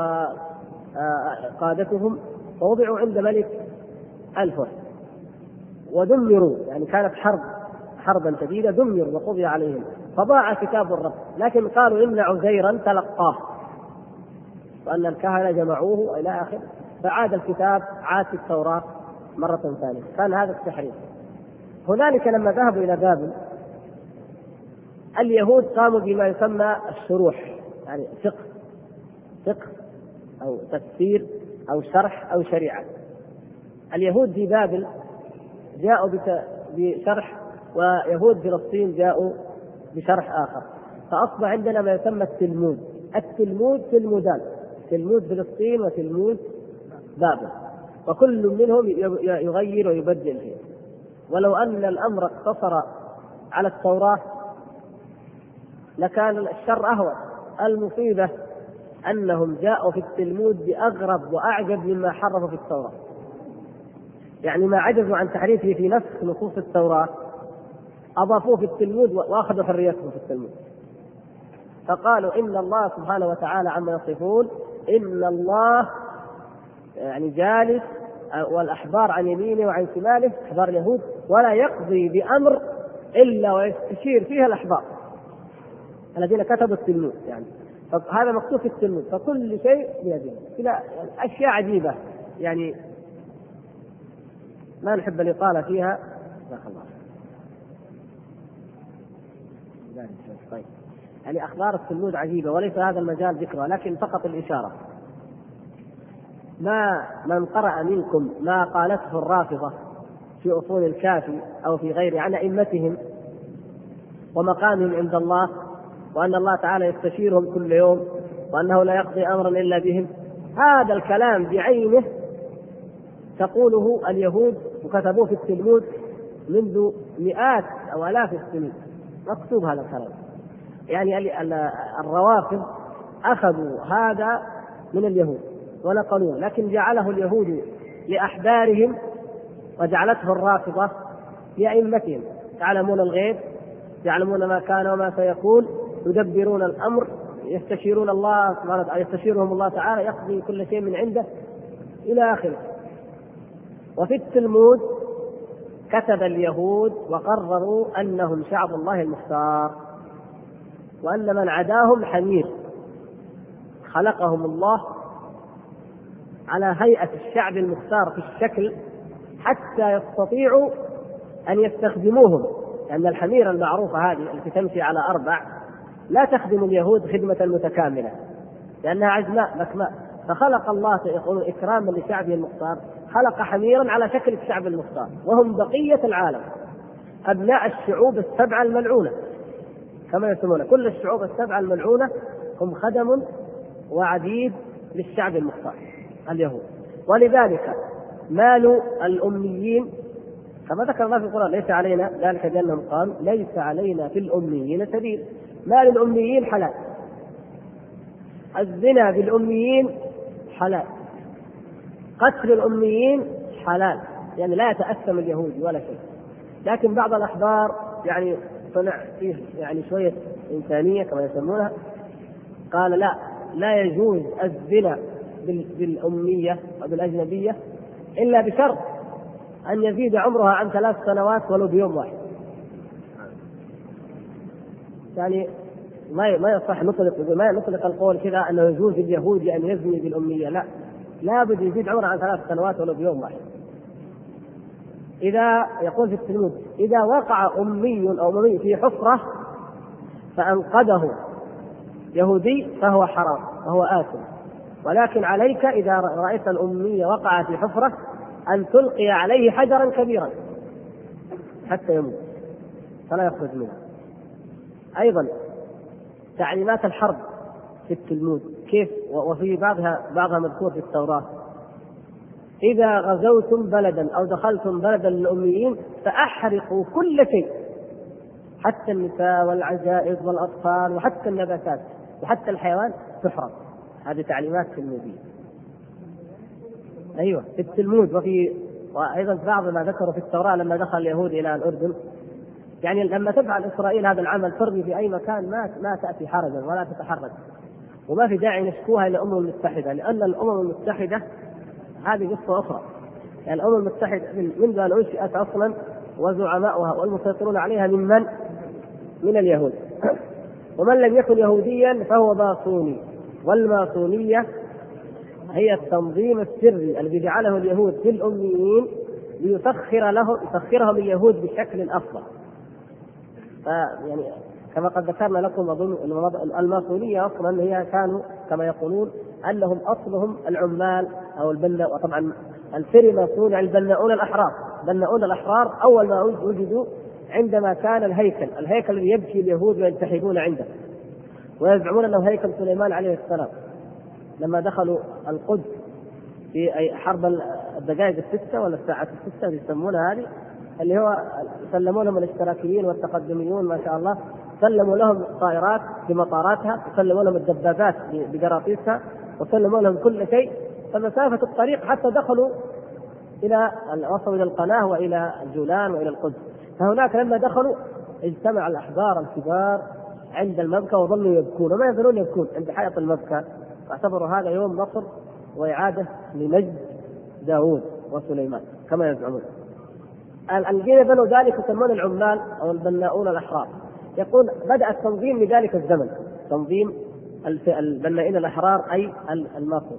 وقادتهم ووضعوا عند ملك الفرس ودمروا، يعني كانت حربا شديدة، دمروا وقضي عليهم. فضاع كتاب الرب، لكن قالوا إن عزيرا تلقاه وأن الكهنة جمعوه وإلى آخره، فعاد الكتاب، عاد التوراة مرة ثانية. كان هذا التحريف. هنالك لما ذهبوا إلى بابل اليهود قاموا بما يسمى الشروح، يعني فقه أو تفسير أو شرح أو شريعة. اليهود في بابل جاءوا بشرح، ويهود فلسطين جاءوا بشرح آخر، فأصبح عندنا ما يسمى تلمودان، تلمود فلسطين وتلمود بابل، وكل منهم يغير ويبدل فيه. ولو أن الأمر اقتصر على التوراة لكان الشر أهون. المصيبة أنهم جاءوا في التلمود بأغرب وأعجب مما حرفوا في التوراة، يعني ما عجزوا عن تحريفه في نفس نصوص التوراة أضافوه في التلمود وأخذوا حريتهم في التلمود. فقالوا إن الله سبحانه وتعالى عما يصفون إن الله يعني جالس والأحبار عن يمينه وعن شماله، أحبار اليهود، ولا يقضي بأمر إلا ويستشير فيها الأحبار الذين كتبوا التلمود، يعني هذا مكتوب في التلمود، فكل شيء بيده. كلا أشياء عجيبة يعني ما نحب الإطالة فيها. طيب، يعني أخبار التلمود عجيبة وليس هذا المجال ذكرها، لكن فقط الإشارة. من قرأ منكم ما قالته الرافضة في أصول الكافي أو في غيره عن أئمتهم ومقامهم عند الله، وأن الله تعالى يستشيرهم كل يوم، وأنه لا يقضي أمرا إلا بهم، هذا الكلام بعينه تقوله اليهود وكتبوه في التلمود منذ مئات أو آلاف السنين، مكتوب هذا الكلام. يعني الروافض أخذوا هذا من اليهود ونقلوه، لكن جعله اليهود لأحبارهم وجعلته الرافضة لأئمتهم، يعلمون الغيب، يعلمون ما كان وما سيكون، يدبرون الأمر، يستشيرون الله سبحانه وتعالى، يستشيرهم الله تعالى، يقضي كل شيء من عنده إلى آخره. وفي التلمود كتب اليهود وقرروا أنهم شعب الله المختار، وأن من عداهم حمير، خلقهم الله على هيئة الشعب المختار في الشكل حتى يستطيعوا أن يستخدموهم، لأن الحميرة المعروفة هذه التي تمشي على 4 لا تخدم اليهود خدمة متكاملة لأنها عجماء مكماء، فخلق الله يقول إكراما لشعبه المختار خلق حميرا على شكل الشعب المختار، وهم بقية العالم أبناء الشعوب السبعة الملعونة كما يسمون، كل الشعوب السبعة الملعونة هم خدم وعبيد للشعب المختار اليهود. ولذلك مال الأميين كما ذكر الله في القرآن ليس علينا ذلك بأنهم قالوا ليس علينا في الأميين سبيل، مال الأميين حلال، الزنا بالأميين حلال، قتل الأميين حلال، يعني لا يتأثم اليهودي ولا شيء. لكن بعض الأحبار يعني صنع فيه يعني شوية إنسانية كما يسمونها، قال لا يجوز الزنا بالأمية أو بالأجنبية إلا بشرط أن يزيد عمرها عن 3 سنوات ولو بيوم واحد. يعني ما يصح نطلق القول كذا أنه يجوز اليهودي أن يزني بالأمية، لا بد يزيد عمره عن 3 سنوات ولو بيوم واحد. إذا يقول في التلميذ إذا وقع أمي أو أمي في حفرة فأنقذه يهودي فهو حرام وهو آثم، ولكن عليك إذا رأيت الأمي وقع في حفرة أن تلقي عليه حجرا كبيرا حتى يموت فلا يخرج منها. أيضا تعليمات الحرب في التلمود كيف، وفي بعضها مذكور في التوراة: إذا غزوتم بلدا أو دخلتم بلدا للأميين فأحرقوا كل شيء، حتى النساء والعجائز والأطفال وحتى النباتات وحتى الحيوان تحرق. هذه تعليمات تلمودية. أيوة في التلمود. وأيضا بعض ما ذكروا في التوراة لما دخل اليهود إلى الأردن، يعني لما تفعل إسرائيل هذا العمل ترمي في أي مكان ما تأتي حرجا ولا تتحرك، وما في داعي نشكوها إلى الأمم المتحدة، لأن الأمم المتحدة هذه قصة أخرى. يعني الأمم المتحدة منذ أن أنشئت أصلا وزعماؤها والمسيطرون عليها من اليهود، ومن لم يكن يهوديا فهو ماسوني. والماسونية هي التنظيم السري الذي جعله اليهود في الأميين ليسخرهم اليهود بشكل أفضل. يعني كما قد ذكرنا لكم أظن الماسونية أصلا هي كانوا كما يقولون أنهم أصلهم العمال أو البناء، وطبعا الفري ماسون يعني البناؤون الأحرار. بناؤون الأحرار أول ما وجدوا عندما كان الهيكل الذي يبكي اليهود وينتحبون عنده، ويزعمون أنه هيكل سليمان عليه السلام. لما دخلوا القدس في أي حرب الدقائق 6 ولا الساعة 6 يسمونها هذه، اللي هو سلموا لهم الاشتراكيين والتقدميون ما شاء الله، سلموا لهم الطائرات بمطاراتها، وسلموا لهم الدبابات بقراطيسها، وسلموا لهم كل شيء. فمسافة الطريق حتى دخلوا وصلوا إلى القناة وإلى الجولان وإلى القدس. فهناك لما دخلوا اجتمع الأحبار الكبار عند المبكى وظلوا يبكون، وما يزالون يبكون عند حائط المبكى، واعتبروا هذا يوم نصر وإعادة لمجد داود وسليمان كما يزعمون. الذين بنوا ذلك يسمون العمال أو البناؤون الأحرار. يقول بدأ التنظيم لذلك الزمن، تنظيم البنائين الأحرار أي الماسون،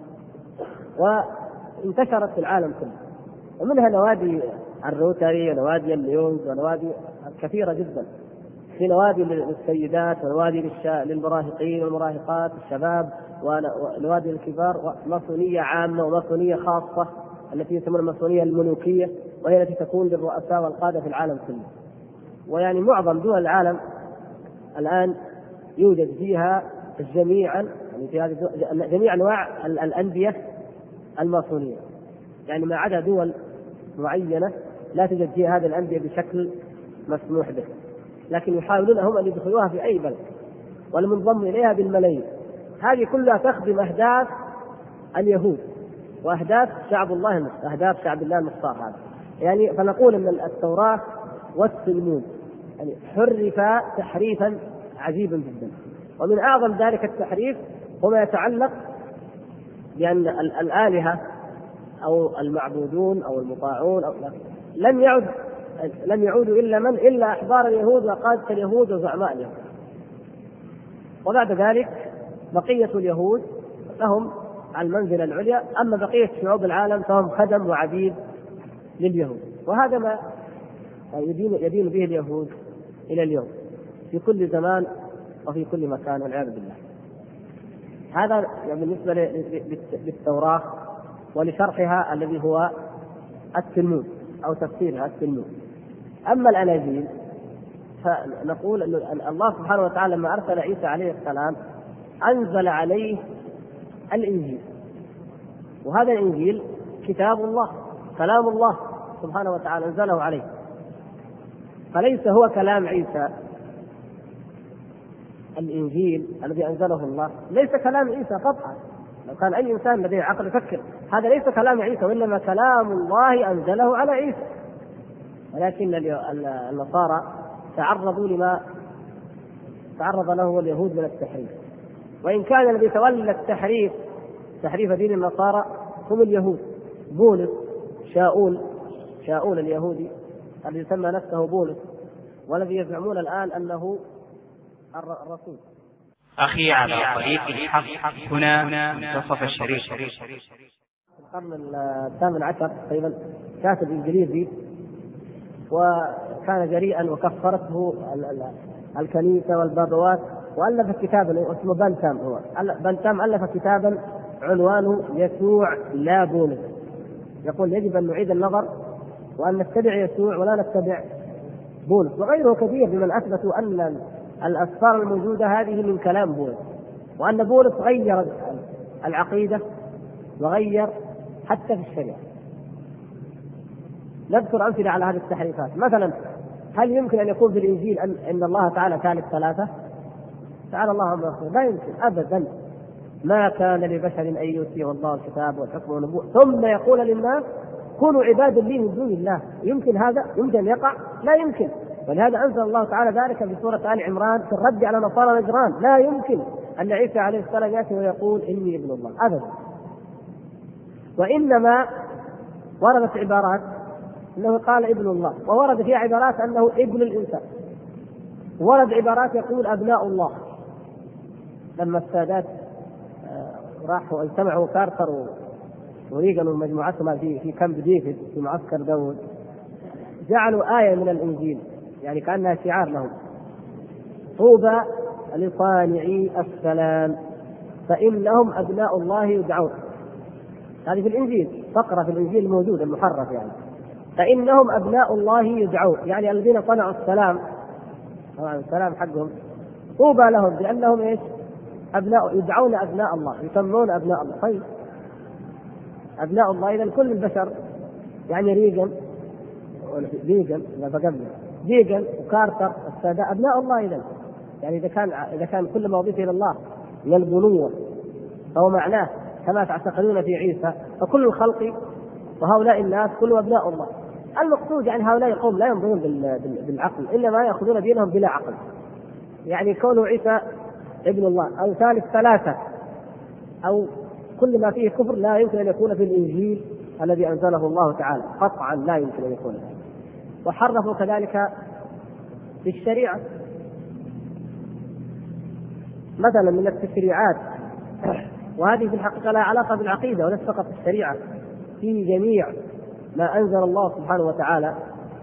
وانتشرت في العالم كله، ومنها نوادي الروتاري ونوادي الليونز ونوادي كثيرة جدا. في نوادي للسيدات ونوادي للمراهقين والمراهقات الشباب ونوادي الكبار، وماسونية عامة وماسونية خاصة التي يسمونها الماسونية الملوكية، وهي التي تكون للرؤساء والقادة في العالم كله. ويعني معظم دول العالم الآن يوجد فيها جميع أنواع الأندية الماسونية، يعني ما عدا دول معينة لا توجد فيها هذه الأندية بشكل مسموح به، لكن يحاولون هم أن يدخلوها في أي بلد والمنضم إليها بالملايين. هذه كلها تخدم أهداف اليهود وأهداف شعب الله، أهداف شعب الله المختار هذا. يعني فنقول أن التوراة والتلمود يعني حرفا تحريفا عجيبا جدا. ومن أعظم ذلك التحريف هو ما يتعلق بأن الآلهة أو المعبودون أو المطاعون لم يعودوا إلا أحبار اليهود وقادة اليهود وزعماء اليهود، وبعد ذلك بقية اليهود لهم المنزلة العليا، أما بقية شعوب العالم فهم خدم وعبيد لليهود. وهذا ما يدين به اليهود إلى اليوم في كل زمان وفي كل مكان والعياذ بالله. هذا بالنسبة للتوراة ولشرحها الذي هو التلمود أو تفسيرها التلمود. أما الأناجيل فنقول أن الله سبحانه وتعالى لما أرسل عيسى عليه السلام أنزل عليه الإنجيل، وهذا الإنجيل كتاب الله كلام الله سبحانه وتعالى أنزله عليه، فليس هو كلام عيسى. الإنجيل الذي أنزله الله ليس كلام عيسى قطعا، لو كان أي إنسان لديه عقل يفكر هذا ليس كلام عيسى وإنما كلام الله أنزله على عيسى، ولكن النصارى تعرضوا لما تعرض له اليهود من التحريف، وإن كان الذي تولى التحريف تحريف دين النصارى هم اليهود. بولس شاؤول اليهودي الذي سمى نفسه بولس والذي يزعمون الآن أنه الرسول. أخي على طريق الحق هنا منتصف الشريف. في القرن الثامن عشر تقريبا كاتب إنجليزي وكان جريئا وكفرته الكنيسة والبابوات، وألف كتابا اسمه بنتام ألف كتابا عنوانه يسوع لا بولس. يقول يجب أن نعيد النظر وأن نتبع يسوع ولا نتبع بولس، وغيره كثير ممن أثبتوا أن الأسفار الموجودة هذه من كلام بولس، وأن بولس غير العقيدة وغير حتى في الشريعة. نذكر أمثلة على هذه التحريفات. مثلا هل يمكن أن يكون في الإنجيل أن الله تعالى ثالث ثلاثة؟ تعالى الله عما يقول لا يمكن أبدا. ما كان لبشر أن يؤتيه الله الكتاب والحكم والنبوة ثم يقول للناس كونوا عبادا لي من دون الله. يمكن هذا؟ يمكن أن يقع؟ لا يمكن. ولهذا أنزل الله تعالى ذلك في سورة آل عمران في الرد على نصارى نجران. لا يمكن أن عيسى عليه السلام يأتي ويقول إني ابن الله أبدا. وإنما وردت عبارات أنه قال ابن الله، وورد فيها عبارات أنه ابن الإنسان، ورد عبارات يقول أبناء الله. لما السادات راحوا اجتمعوا كارتر وريغان ومجموعتهم في كامب ديفيد في معسكر داود، جعلوا آية من الإنجيل يعني كأنها شعار لهم: طوبى لصانعي السلام فإنهم أبناء الله يدعون. هذه في الإنجيل، فقرة في الإنجيل الموجود المحرف يعني. فإنهم أبناء الله يدعون، يعني الذين صنعوا السلام، طبعا السلام حقهم طوبى لهم بأنهم إيش؟ أبناء، يدعون أبناء الله، يسمون أبناء الله. طيب أبناء الله إذا كل البشر، يعني ريغان وكارتر السادة أبناء الله إذا. يعني إذا كان كل ما أضيف إلى الله من البنوة فهو معناه كما تعتقدون في عيسى فكل الخلق وهؤلاء الناس كلهم أبناء الله. المقصود يعني هؤلاء القوم لا ينظرون بالعقل، إنما يأخذون دينهم بلا عقل. يعني كونه عيسى ابن الله أو ثالث ثلاثة أو كل ما فيه كفر لا يمكن أن يكون في الإنجيل الذي أنزله الله تعالى، قطعا لا يمكن أن يكون. وحرفوا كذلك في الشريعة مثلا من التشريعات، وهذه في الحقيقة لها علاقة بالعقيدة وليس فقط الشريعة. في جميع ما أنزل الله سبحانه وتعالى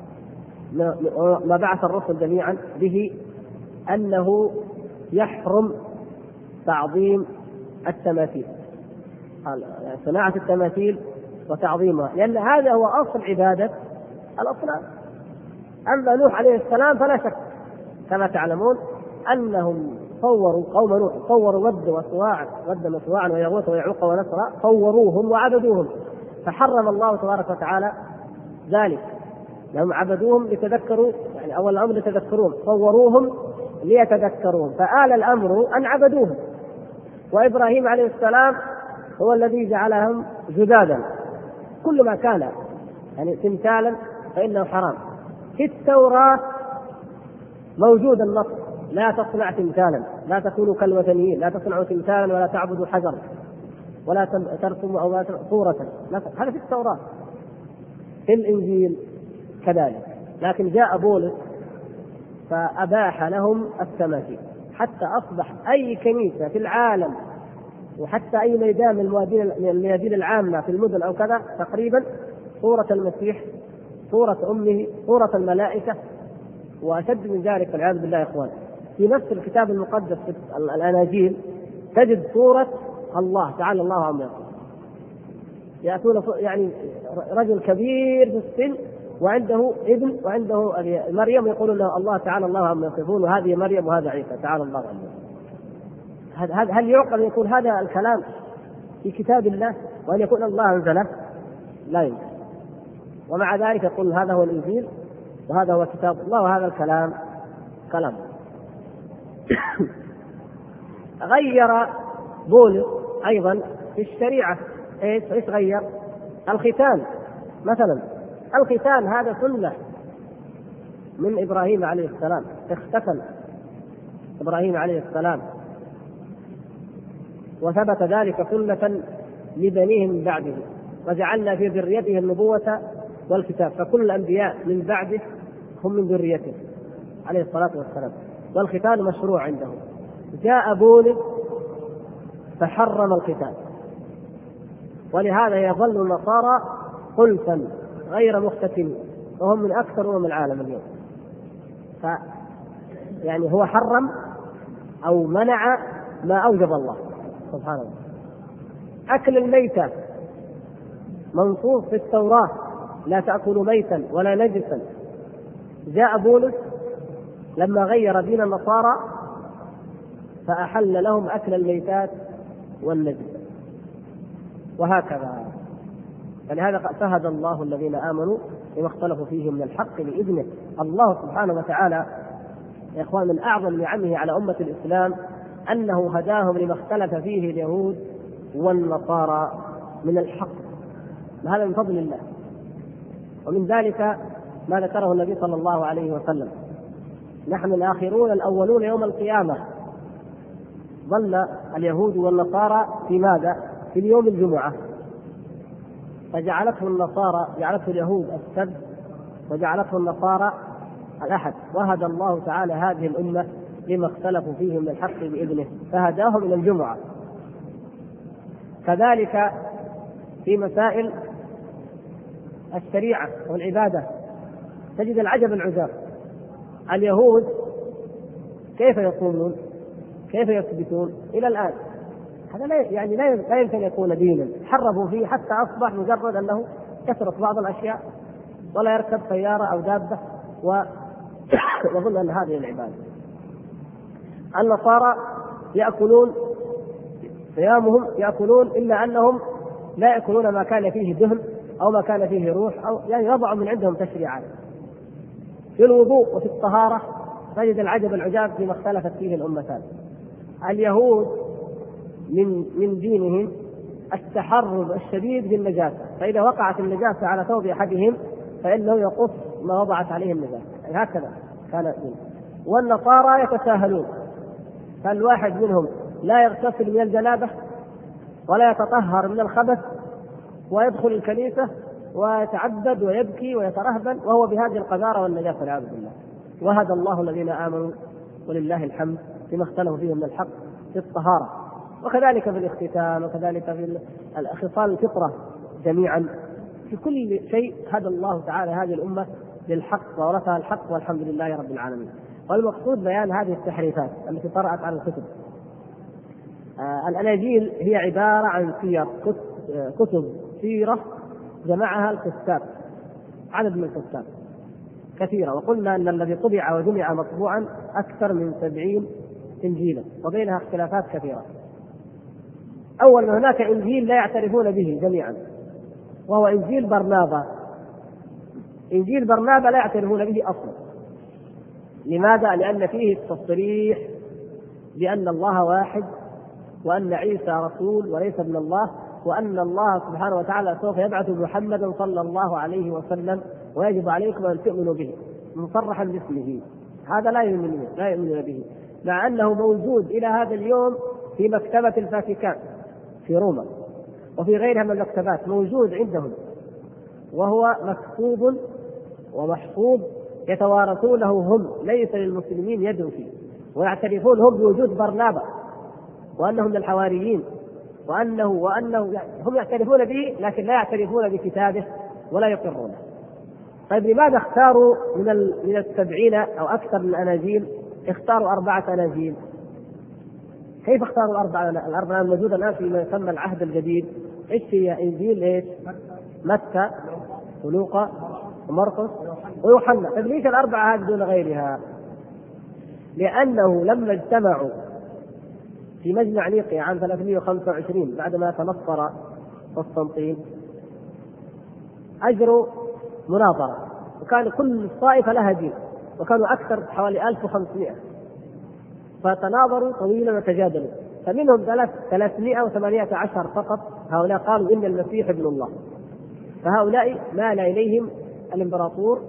ما بعث الرسل جميعا به أنه يحرم تعظيم التماثيل، صناعة التماثيل وتعظيمها، لأن هذا هو أصل عبادة الأصنام. أما نوح عليه السلام فلا شك كما تعلمون أنهم صوروا قوم نوح، صوروا ود وسواعا ويغوث ويعوق ونسرا، صوروهم وعبدوهم، فحرم الله تبارك وتعالى ذلك. لهم عبدوهم لتذكروا، يعني أول الأمر لتذكرون، صوروهم ليتذكرون، فآل الأمر أن عبدوهم. وإبراهيم عليه السلام هو الذي جعلهم جدادا، كل ما كان يعني تمثالا فإنه حرام. في التوراة موجود النص: لا تصنع تمثالا، لا تكونوا كالوثنيين، لا تصنعوا تمثالا ولا تعبدوا حجرا ولا ترسموا أو صورة. هذا في التوراة. في الإنجيل كذلك، لكن جاء بولس فأباح لهم التماثيل، حتى أصبح أي كنيسة في العالم وحتى أي ميدان من الميادين العامة في المدن أو كذا تقريبا صورة المسيح، صورة أمه، صورة الملائكة، وأشد من ذلك والعياذ بالله يا إخوان. في نفس الكتاب المقدس في الأناجيل تجد صورة الله تعالى الله عما يقول. يأتون يعني رجل كبير في السن وعنده ابن وعنده مريم، يقولون له الله تعالى الله عما يصفون، وهذه مريم وهذا عيسى تعالى الله عنه. هل يعقل يكون هذا الكلام في كتاب الله وأن يكون الله أنزله؟ لا يمكن. ومع ذلك يقول هذا هو الإنجيل وهذا هو كتاب الله وهذا الكلام كلام. غير بولس أيضا في الشريعة إيش غير؟ الختان مثلا. الختان هذا سنة من إبراهيم عليه السلام، اختتن إبراهيم عليه السلام، وثبت ذلك سنة لبنيه من بعده، وجعلنا في ذريته النبوة والكتاب، فكل الأنبياء من بعده هم من ذريته عليه الصلاة والسلام، والختان مشروع عنده. جاء بولس فحرم الختان، ولهذا يظل النصارى خلفا غير مختتنين، وهم من أكثر أمم العالم اليوم. يعني هو حرم أو منع ما أوجب الله سبحانه وتعالى. أكل الميتة منصوص في التوراة لا تأكلوا ميتا ولا نجسا. جاء بولس لما غير دين النصارى فأحل لهم أكل الميتات والنجس، وهكذا. فلهذا فهدى الله الذين آمنوا لما اختلفوا فيه من الحق بإذنه. الله سبحانه وتعالى يا إخوان من أعظم نعمه على أمة الإسلام أنه هداهم لما اختلف فيه اليهود والنصارى من الحق، هذا من فضل الله. ومن ذلك ما ذكره النبي صلى الله عليه وسلم: نحن الآخرون الأولون يوم القيامة. ظل اليهود والنصارى في ماذا؟ في اليوم الجمعة، فجعلته النصارى جعلته اليهود السبت، وجعلته النصارى الأحد. وهدى الله تعالى هذه الأمة لما اختلفوا فيه من الحق بإذنه، فهداهم إلى الجمعة. كذلك في مسائل الشريعة والعبادة تجد العجب العجاب. اليهود كيف يصومون؟ كيف يثبتون؟ إلى الآن هذا لا يمكن يكون دينا، حرفوا فيه حتى أصبح مجرد أنه كثرت بعض الأشياء ولا يركب سيارة أو دابة ويظن أن هذه العبادة. النصارى يأكلون، صيامهم يأكلون، إلا أنهم لا يأكلون ما كان فيه دهن أو ما كان فيه روح، أو يعني يضعوا من عندهم تشريعات. في الوضوء وفي الطهارة تجد العجب العجاب فيما اختلفت فيه الأمتان. اليهود من دينهم التحرز الشديد بالنجاسة، فإذا وقعت النجاسة على ثوب أحدهم فإنه يقص ما وضعت عليه النجاسة، يعني هكذا كان دين. والنصارى يتساهلون، فالواحد منهم لا يغتسل من الجنابة ولا يتطهر من الخبث ويدخل الكنيسة ويتعبد ويبكي ويترهبن وهو بهذه القذارة والنجاسة والعياذ بالله. وهدى الله الذين آمنوا ولله الحمد فيما اختلفوا فيه من الحق في الطهارة، وكذلك في الاختتان، وكذلك في خصال الفطرة جميعا. في كل شيء هدى الله تعالى هذه الأمة للحق وورثها الحق، والحمد لله رب العالمين. والمقصود بيان هذه التحريفات التي طرأت على الكتب. الأناجيل هي عبارة عن سير، كتب سيرة جمعها الكتاب، عدد من الكتاب كثيرة. وقلنا أن الذي طبع وجمع مطبوعا أكثر من 70 إنجيلا، وبينها اختلافات كثيرة. أولا هناك إنجيل لا يعترفون به جميعا، وهو إنجيل برنابا. إنجيل برنابا لا يعترفون به أصلا. لماذا؟ لأن فيه التصريح بأن الله واحد، وأن عيسى رسول وليس ابن الله، وأن الله سبحانه وتعالى سوف يبعث محمدا صلى الله عليه وسلم، ويجب عليكم أن تؤمنوا به، مصرحا باسمه. هذا لا يؤمنون به، مع أنه موجود إلى هذا اليوم في مكتبة الفاتيكان في روما وفي غيرها من المكتبات، موجود عندهم وهو مكتوب ومحفوظ، يتوارثونه هم، ليس للمسلمين يد فيه، ويعترفون هم بوجود برنابا وأنه من الحواريين، وأنه هم يعترفون به، لكن لا يعترفون بكتابه ولا يقرونه. طيب لماذا اختاروا من 70 أو أكثر من الأناجيل اختاروا 4 أناجيل؟ كيف اختاروا الأربعة الموجودة الآن في ما يسمى العهد الجديد؟ إيش هي؟ إنجيل متى ولوقا ومرقس ويوحنا. طيب ليش الأربعة هذه دون غيرها؟ لأنه لما اجتمعوا في مجمع نيقيا عام 325 بعدما تنصر قسطنطين أجروا مناظرة، وكان كل طائفة لها دين، وكانوا أكثر حوالي 1500، فتناظروا طويلا وتجادلوا، فمنهم 318 فقط هؤلاء قالوا إن المسيح ابن الله. فهؤلاء مال إليهم الإمبراطور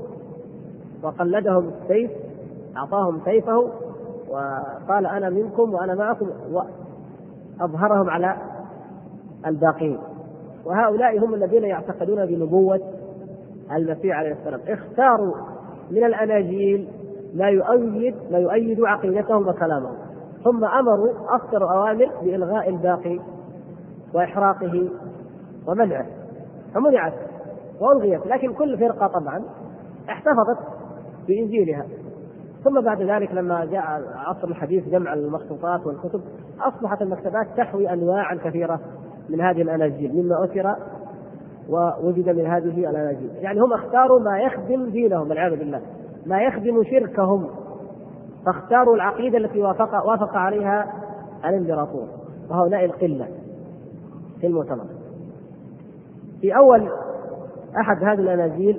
وقلدهم السيف، أعطاهم سيفه وقال أنا منكم وأنا معكم، وأظهرهم على الباقين. وهؤلاء هم الذين يعتقدون بنبوة المسيح عليه السلام. اختاروا من الأناجيل ما يؤيد عقيدتهم وكلامهم، ثم أمروا أكثر أوامر بإلغاء الباقي وإحراقه ومنعه، فمنعت وألغيت. لكن كل فرقة طبعا احتفظت بإنجيلها. ثم بعد ذلك لما جاء عصر الحديث جمع المخطوطات والكتب، أصبحت المكتبات تحوي أنواعا كثيرة من هذه الأناجيل مما أثر ووجد من هذه الأناجيل. يعني هم اختاروا ما يخدم دينهم والعياذ بالله، ما يخدم شركهم، فاختاروا العقيدة التي وافق عليها الإمبراطور، وهؤلاء القلة في المؤتمر. في أول أحد هذه الأناجيل،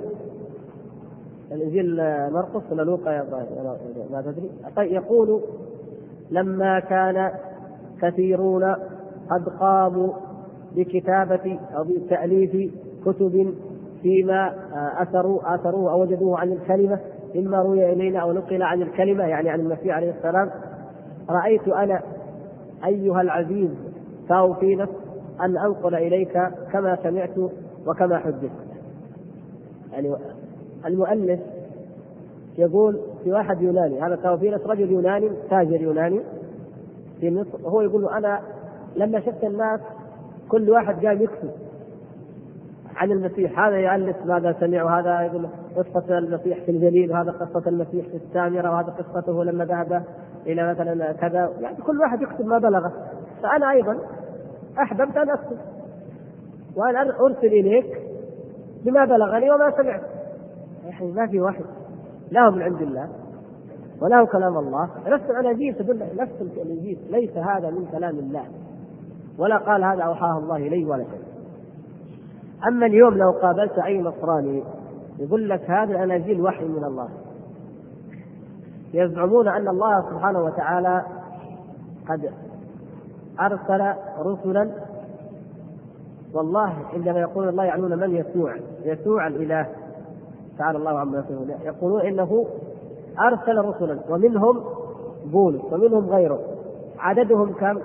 الإنجيل مرقس ولا لوقا ما تدري، يقول لما كان كثيرون قد قاموا بكتابة أو بتأليف كتب فيما أثروا أو وجدوه عن الكلمة مما روي إلينا أو نقل عن الكلمة، يعني عن المسيح عليه السلام، رأيت أنا أيها العزيز تاوفيلس أن أنقل إليك كما سمعت وكما حدثت. يعني المؤلف يقول في واحد يوناني، هذا تاوفيلس رجل يوناني تاجر يوناني في مصر، وهو يقول أنا لما شفت الناس كل واحد قام يكتب عن المسيح، هذا يألف ماذا سمع، وهذا يقول قصة المسيح في الجليل، وهذا قصة المسيح في السامرة، وهذا قصته لما ذهب إلى مثلا كذا، يعني كل واحد يكتب ما بلغه. فأنا أيضا أحببت أن أكتب وأن أرسل إليك بما بلغني وما سمعت. يعني ما في وحي له من عند الله وله كلام الله، نفس الأناجيل تدل نفس الإنجيل، ليس هذا من كلام الله ولا قال هذا أوحاه الله إليه ولا شيء. أما اليوم لو قابلت أي نصراني يقول لك هذا الأناجيل وحي من الله، يزعمون أن الله سبحانه وتعالى قد أرسل رسلا، والله عندما يقول الله يعنون من يسوع الإله تعالى الله عما يقولون، يقولون إنه أرسل رسلا ومنهم بولس ومنهم غيره، عددهم كم؟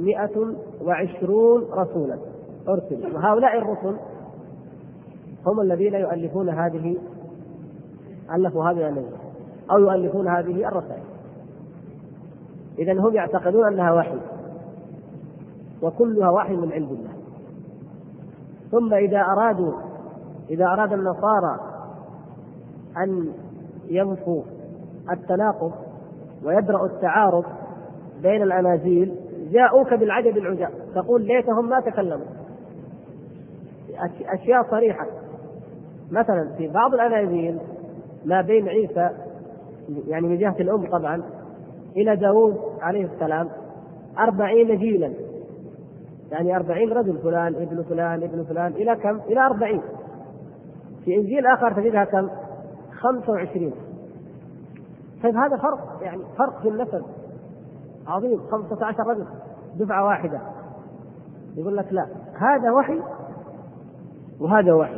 120 رسولا أرسل. وهؤلاء الرسل هم الذين ألفوا هذه الأناجيل أو يؤلفون هذه الرسائل. إذن هم يعتقدون أنها وحي، وكلها وحي من عند الله. ثم إذا أراد النصارى أن ينفوا التناقض ويدرأوا التعارض بين الأناجيل جاءوك بالعجب العجاب، تقول ليتهم ما تكلموا. أشياء صريحة، مثلا في بعض الأناجيل ما بين عيسى يعني من جهة الأم طبعا إلى داود عليه السلام 40 جيلا، يعني 40 رجل، فلان ابن فلان ابن فلان إلى كم؟ إلى 40. في إنجيل آخر تجدها كم؟ 25. طيب هذا فرق، يعني فرق في النسب عظيم، 15 رجل دفعة واحدة. يقول لك لا، هذا وحي وهذا وحي.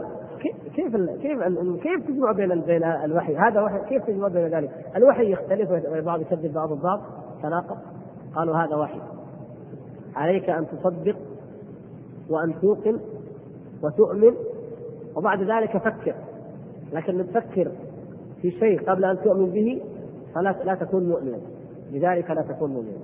كيف تجمع بين الوحي هذا وحي؟ كيف تجمع بين ذلك؟ الوحي يختلف وبعض يكذب بعض البعض، تناقض. قالوا هذا وحي، عليك أن تصدق وأن توقن وتؤمن، وبعد ذلك فكر، لكن تفكر في شيء قبل أن تؤمن به فلا تكون مؤمنا، لذلك لا تكون مؤمنا.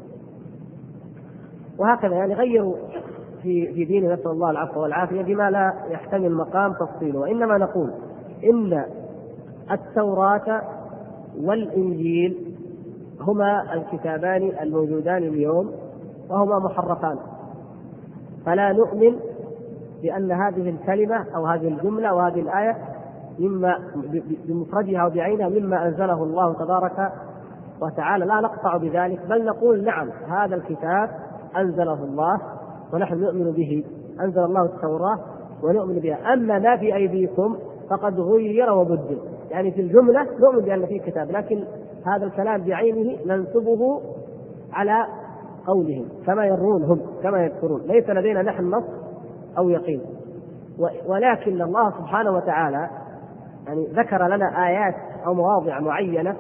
وهكذا يعني غيروا في دين، نسأل الله العفو والعافية، بما لا يحتمل مقام تفصيله. وإنما نقول إن التوراة والإنجيل هما الكتابان الموجودان اليوم وهما محرفان، فلا نؤمن بأن هذه الكلمة أو هذه الجملة أو هذه الآية مما بمفردها وبعينها مما أنزله الله تبارك وتعالى، لا نقطع بذلك، بل نقول نعم هذا الكتاب أنزله الله ونحن نؤمن به، أنزل الله التوراة ونؤمن بها. أما ما في أيديكم فقد غير وبدل، يعني في الجملة نؤمن بأن فيه كتاب، لكن هذا الكلام بعينه ننسبه على قولهم كما يرون هم كما يذكرون، ليس لدينا نحن نص أو يقين، ولكن الله سبحانه وتعالى يعني ذكر لنا آيات أو مواضع معينة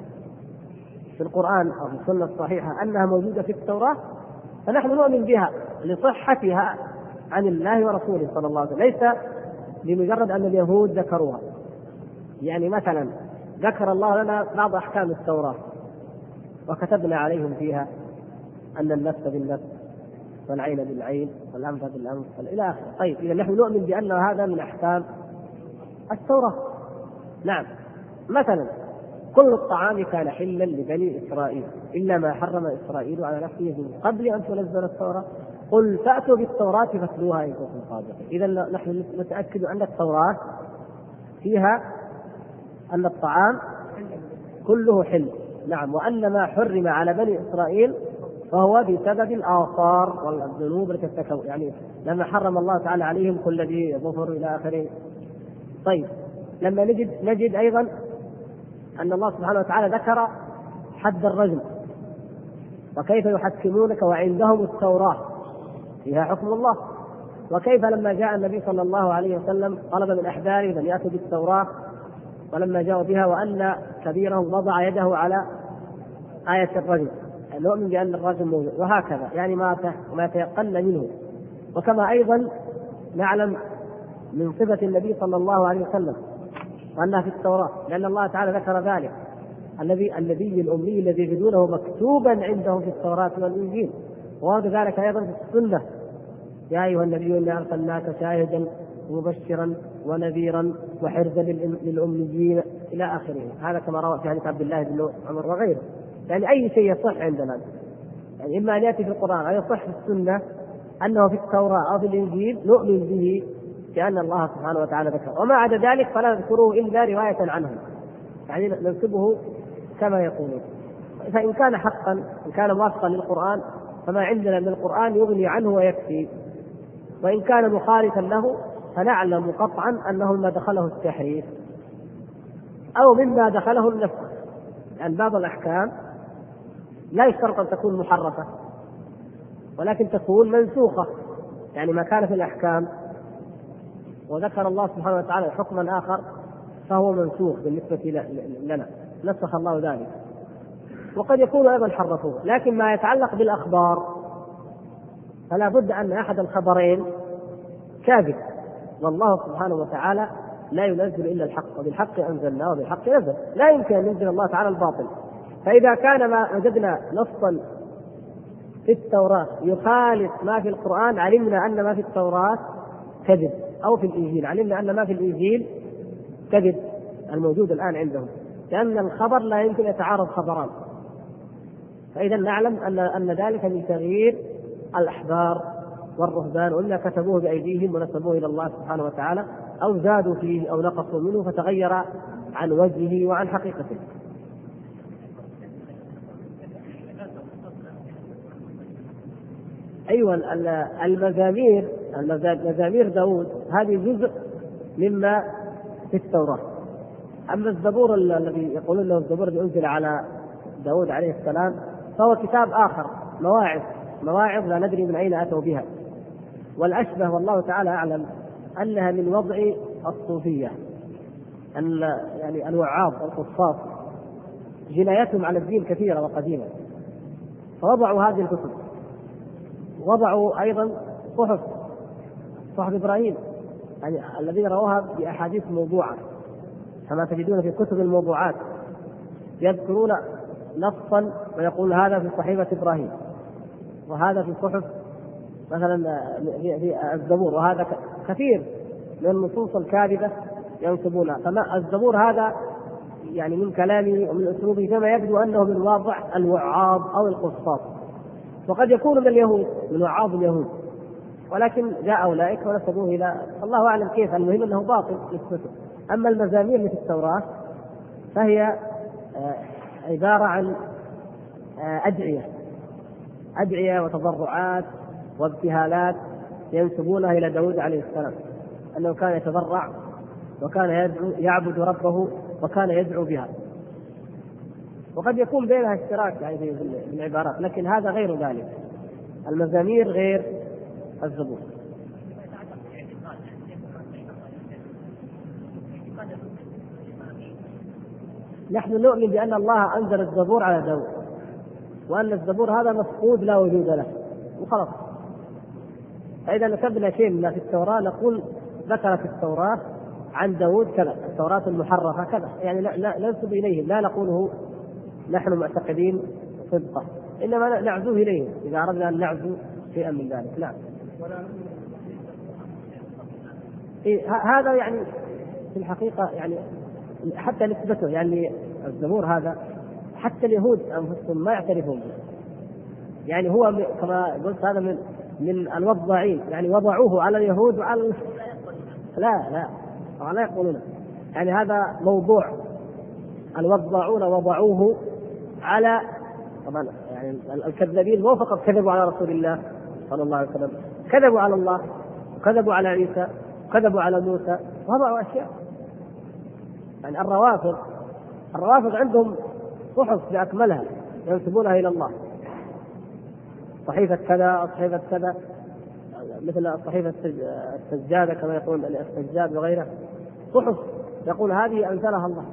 في القرآن أو في السنة الصحيحة أنها موجودة في التوراة، فنحن نؤمن بها لصحتها عن الله ورسوله صلى الله عليه وسلم، ليس لمجرد أن اليهود ذكروها. يعني مثلا ذكر الله لنا بعض أحكام التوراة وكتبنا عليهم فيها أن النفس بالنفس والعين بالعين والأنف بالأنف إلى آخره. طيب إذا نحن نؤمن بأن هذا من أحكام التوراة. نعم، مثلا كل الطعام كان حلا لبني إسرائيل إلا ما حرم إسرائيل على نفسه من قبل أن تنزل التوراة، قل فأتوا بالتوراة فاتلوها إن كنتم صادقين. إذا نحن نتأكد أن التوراة فيها أن الطعام كله حل. نعم، وأن ما حرم على بني إسرائيل فهو بسبب الآثار والذنوب التي ارتكبوا، يعني لما حرم الله تعالى عليهم كل ذي ظفر إلى آخره. طيب لما نجد أيضا أن الله سبحانه وتعالى ذكر حد الرجم، وكيف يحكمونك وعندهم التوراة فيها حكم الله، وكيف لما جاء النبي صلى الله عليه وسلم طلب من أحباره أن يأتوا بالتوراة، ولما جاءوا بها وأن كبيرهم وضع يده على آية الرجم، نؤمن بأن الرجم موجود، وهكذا يعني ما تيقن منه. وكما أيضا نعلم من صفة النبي صلى الله عليه وسلم وأنها في التوراة، لأن الله تعالى ذكر ذلك، النبي الأمي الذي يجدونه مكتوبا عندهم في التوراة والإنجيل، وورد ذلك أيضا في السنة: يا أيها النبي إنا أرسلناك شاهدا ومبشرا ونذيرا وحرزا للأميين إلى آخره. هذا كما روى في حديث عبد الله بن عمر وغيره. يعني أي شيء يصح عندنا، يعني إما أن يأتي في القرآن أو يصح في السنة أنه في التوراة أو في الإنجيل، نؤمن به لأن الله سبحانه وتعالى ذكر، وما عدا ذلك فلا نذكره إلا رواية عنهم، يعني ننسبه كما يقولون. فإن كان حقا، إن كان موافقا للقرآن، فما عندنا من القرآن يغني عنه ويكفي، وإن كان مخالفا له فنعلم قطعا أنه ما دخله التحريف أو مما دخله النسخ، يعني بعض الأحكام لا يشترط أن تكون محرفة ولكن تكون منسوخة، يعني ما كان في الأحكام وذكر الله سبحانه وتعالى حكما آخر فهو منسوخ بالنسبة لنا، نسخ الله ذلك. وقد يكون أيضا حرفوه. لكن ما يتعلق بالأخبار فلا بد أن أحد الخبرين كاذب، والله سبحانه وتعالى لا ينزل إلا الحق، وبالحق أنزلناه وبالحق نزل، لا يمكن أن ينزل الله تعالى الباطل. فإذا كان ما وجدنا نصا في التوراة يخالف ما في القرآن علمنا أن ما في التوراة كذب، أو في الإنجيل علمنا أن ما في الإنجيل كذب الموجود الآن عندهم، لأن الخبر لا يمكن يتعارض خبران. فإذا نعلم أن ذلك من تغيير الأحبار والرهبان، وإلا كتبوه بأيديهم ونسبوه إلى الله سبحانه وتعالى، أو زادوا فيه أو نقصوا منه فتغير عن وجهه وعن حقيقته. أيوة، مزامير داود هذه جزء مما في التوراة. أما الزبور الذي يقولون له الزبور الذي أنزل على داود عليه السلام فهو كتاب آخر، مواعظ لا ندري من أين أتوا بها، والأشبه والله تعالى أعلم أنها من وضع الصوفية، يعني الوعاظ القصاص جنايتهم على الدين كثيرة وقديمة، فوضعوا هذه الكتب. وضعوا أيضا صحف إبراهيم، يعني الذين روها بأحاديث موضوعة، كما تجدون في كتب الموضوعات يذكرون نصا ويقول هذا في صحيفة إبراهيم، وهذا في صحف مثلا في الزبور، وهذا كثير من النصوص الكاذبة ينسبونها. فما الزبور هذا يعني من كلامه ومن أسلوبه كما يبدو أنه من واضع الوعاظ أو القصاص، وقد يكون من اليهود، من وعاظ اليهود، ولكن جاء أولئك ونسبوه إلى الله أعلم كيف، المهم أنه باطل نسبته. أما المزامير اللي في التوراة فهي عبارة عن أدعية وتضرعات وابتهالات ينسبونها إلى داود عليه السلام، أنه كان يتضرع وكان يعبد ربه وكان يدعو بها. وقد يكون بينها اشتراك يعني في العبارات، لكن هذا غير ذلك. المزامير غير الزبور. نحن نؤمن بأن الله أنزل الزبور على داود، وأن الزبور هذا مفقود لا وجود له وخلاص. فإذا نسبنا شيء مما في التوراة نقول ذكرت التوراة عن داود كذا، التوراة المحرفة كذا، يعني لا ننسب إليهم، لا نقوله نحن معتقدين صدقه، إنما نعزوه إليهم إذا أردنا أن نعزو شيئا من ذلك. نعم. هذا يعني في الحقيقة يعني حتى نسبته، يعني الزبور هذا حتى اليهود أنفسهم ما يعترفون به، يعني هو كما قلت هذا من الوضاعين، يعني وضعوه على اليهود وعلى لا يقولون، يعني هذا موضوع الوضاعون وضعوه على، طبعا يعني الكذابين مو فقط كذبوا على رسول الله صلى الله عليه وسلم، كذبوا على الله وكذبوا على عيسى وكذبوا على موسى وضعوا أشياء. يعني الروافض عندهم صحف بأكملها ينسبونها إلى الله، صحيفة كذا صحيفة كذا، مثل صحيفة السجادة كما يقول السجاد وغيره، صحف يقول هذه أنزلها الله.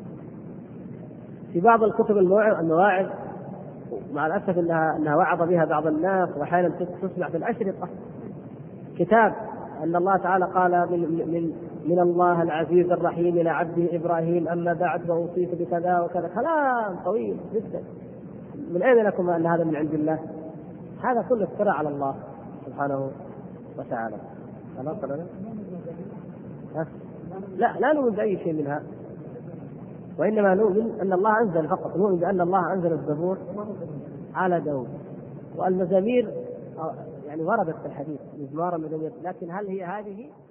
في بعض الكتب المواعظ مع الأسف أنها وعظ بها بعض الناس وأحيانا تسمع في الأشرطة كتاب أن الله تعالى قال من الله العزيز الرحيم إلى عبده إبراهيم أما بعد فأوصيت بكذا وكذا، كلام طويل جدا. من أين لكم أن هذا من عند الله؟ هذا كله افتراء على الله سبحانه وتعالى. لا نؤمن بأي شيء منها، وإنما نؤمن أن الله أنزل، فقط نؤمن بأن الله أنزل الزبور على داود. والمزامير يعني وردت في الحديث مزمار المزامير، لكن هل هي هذه؟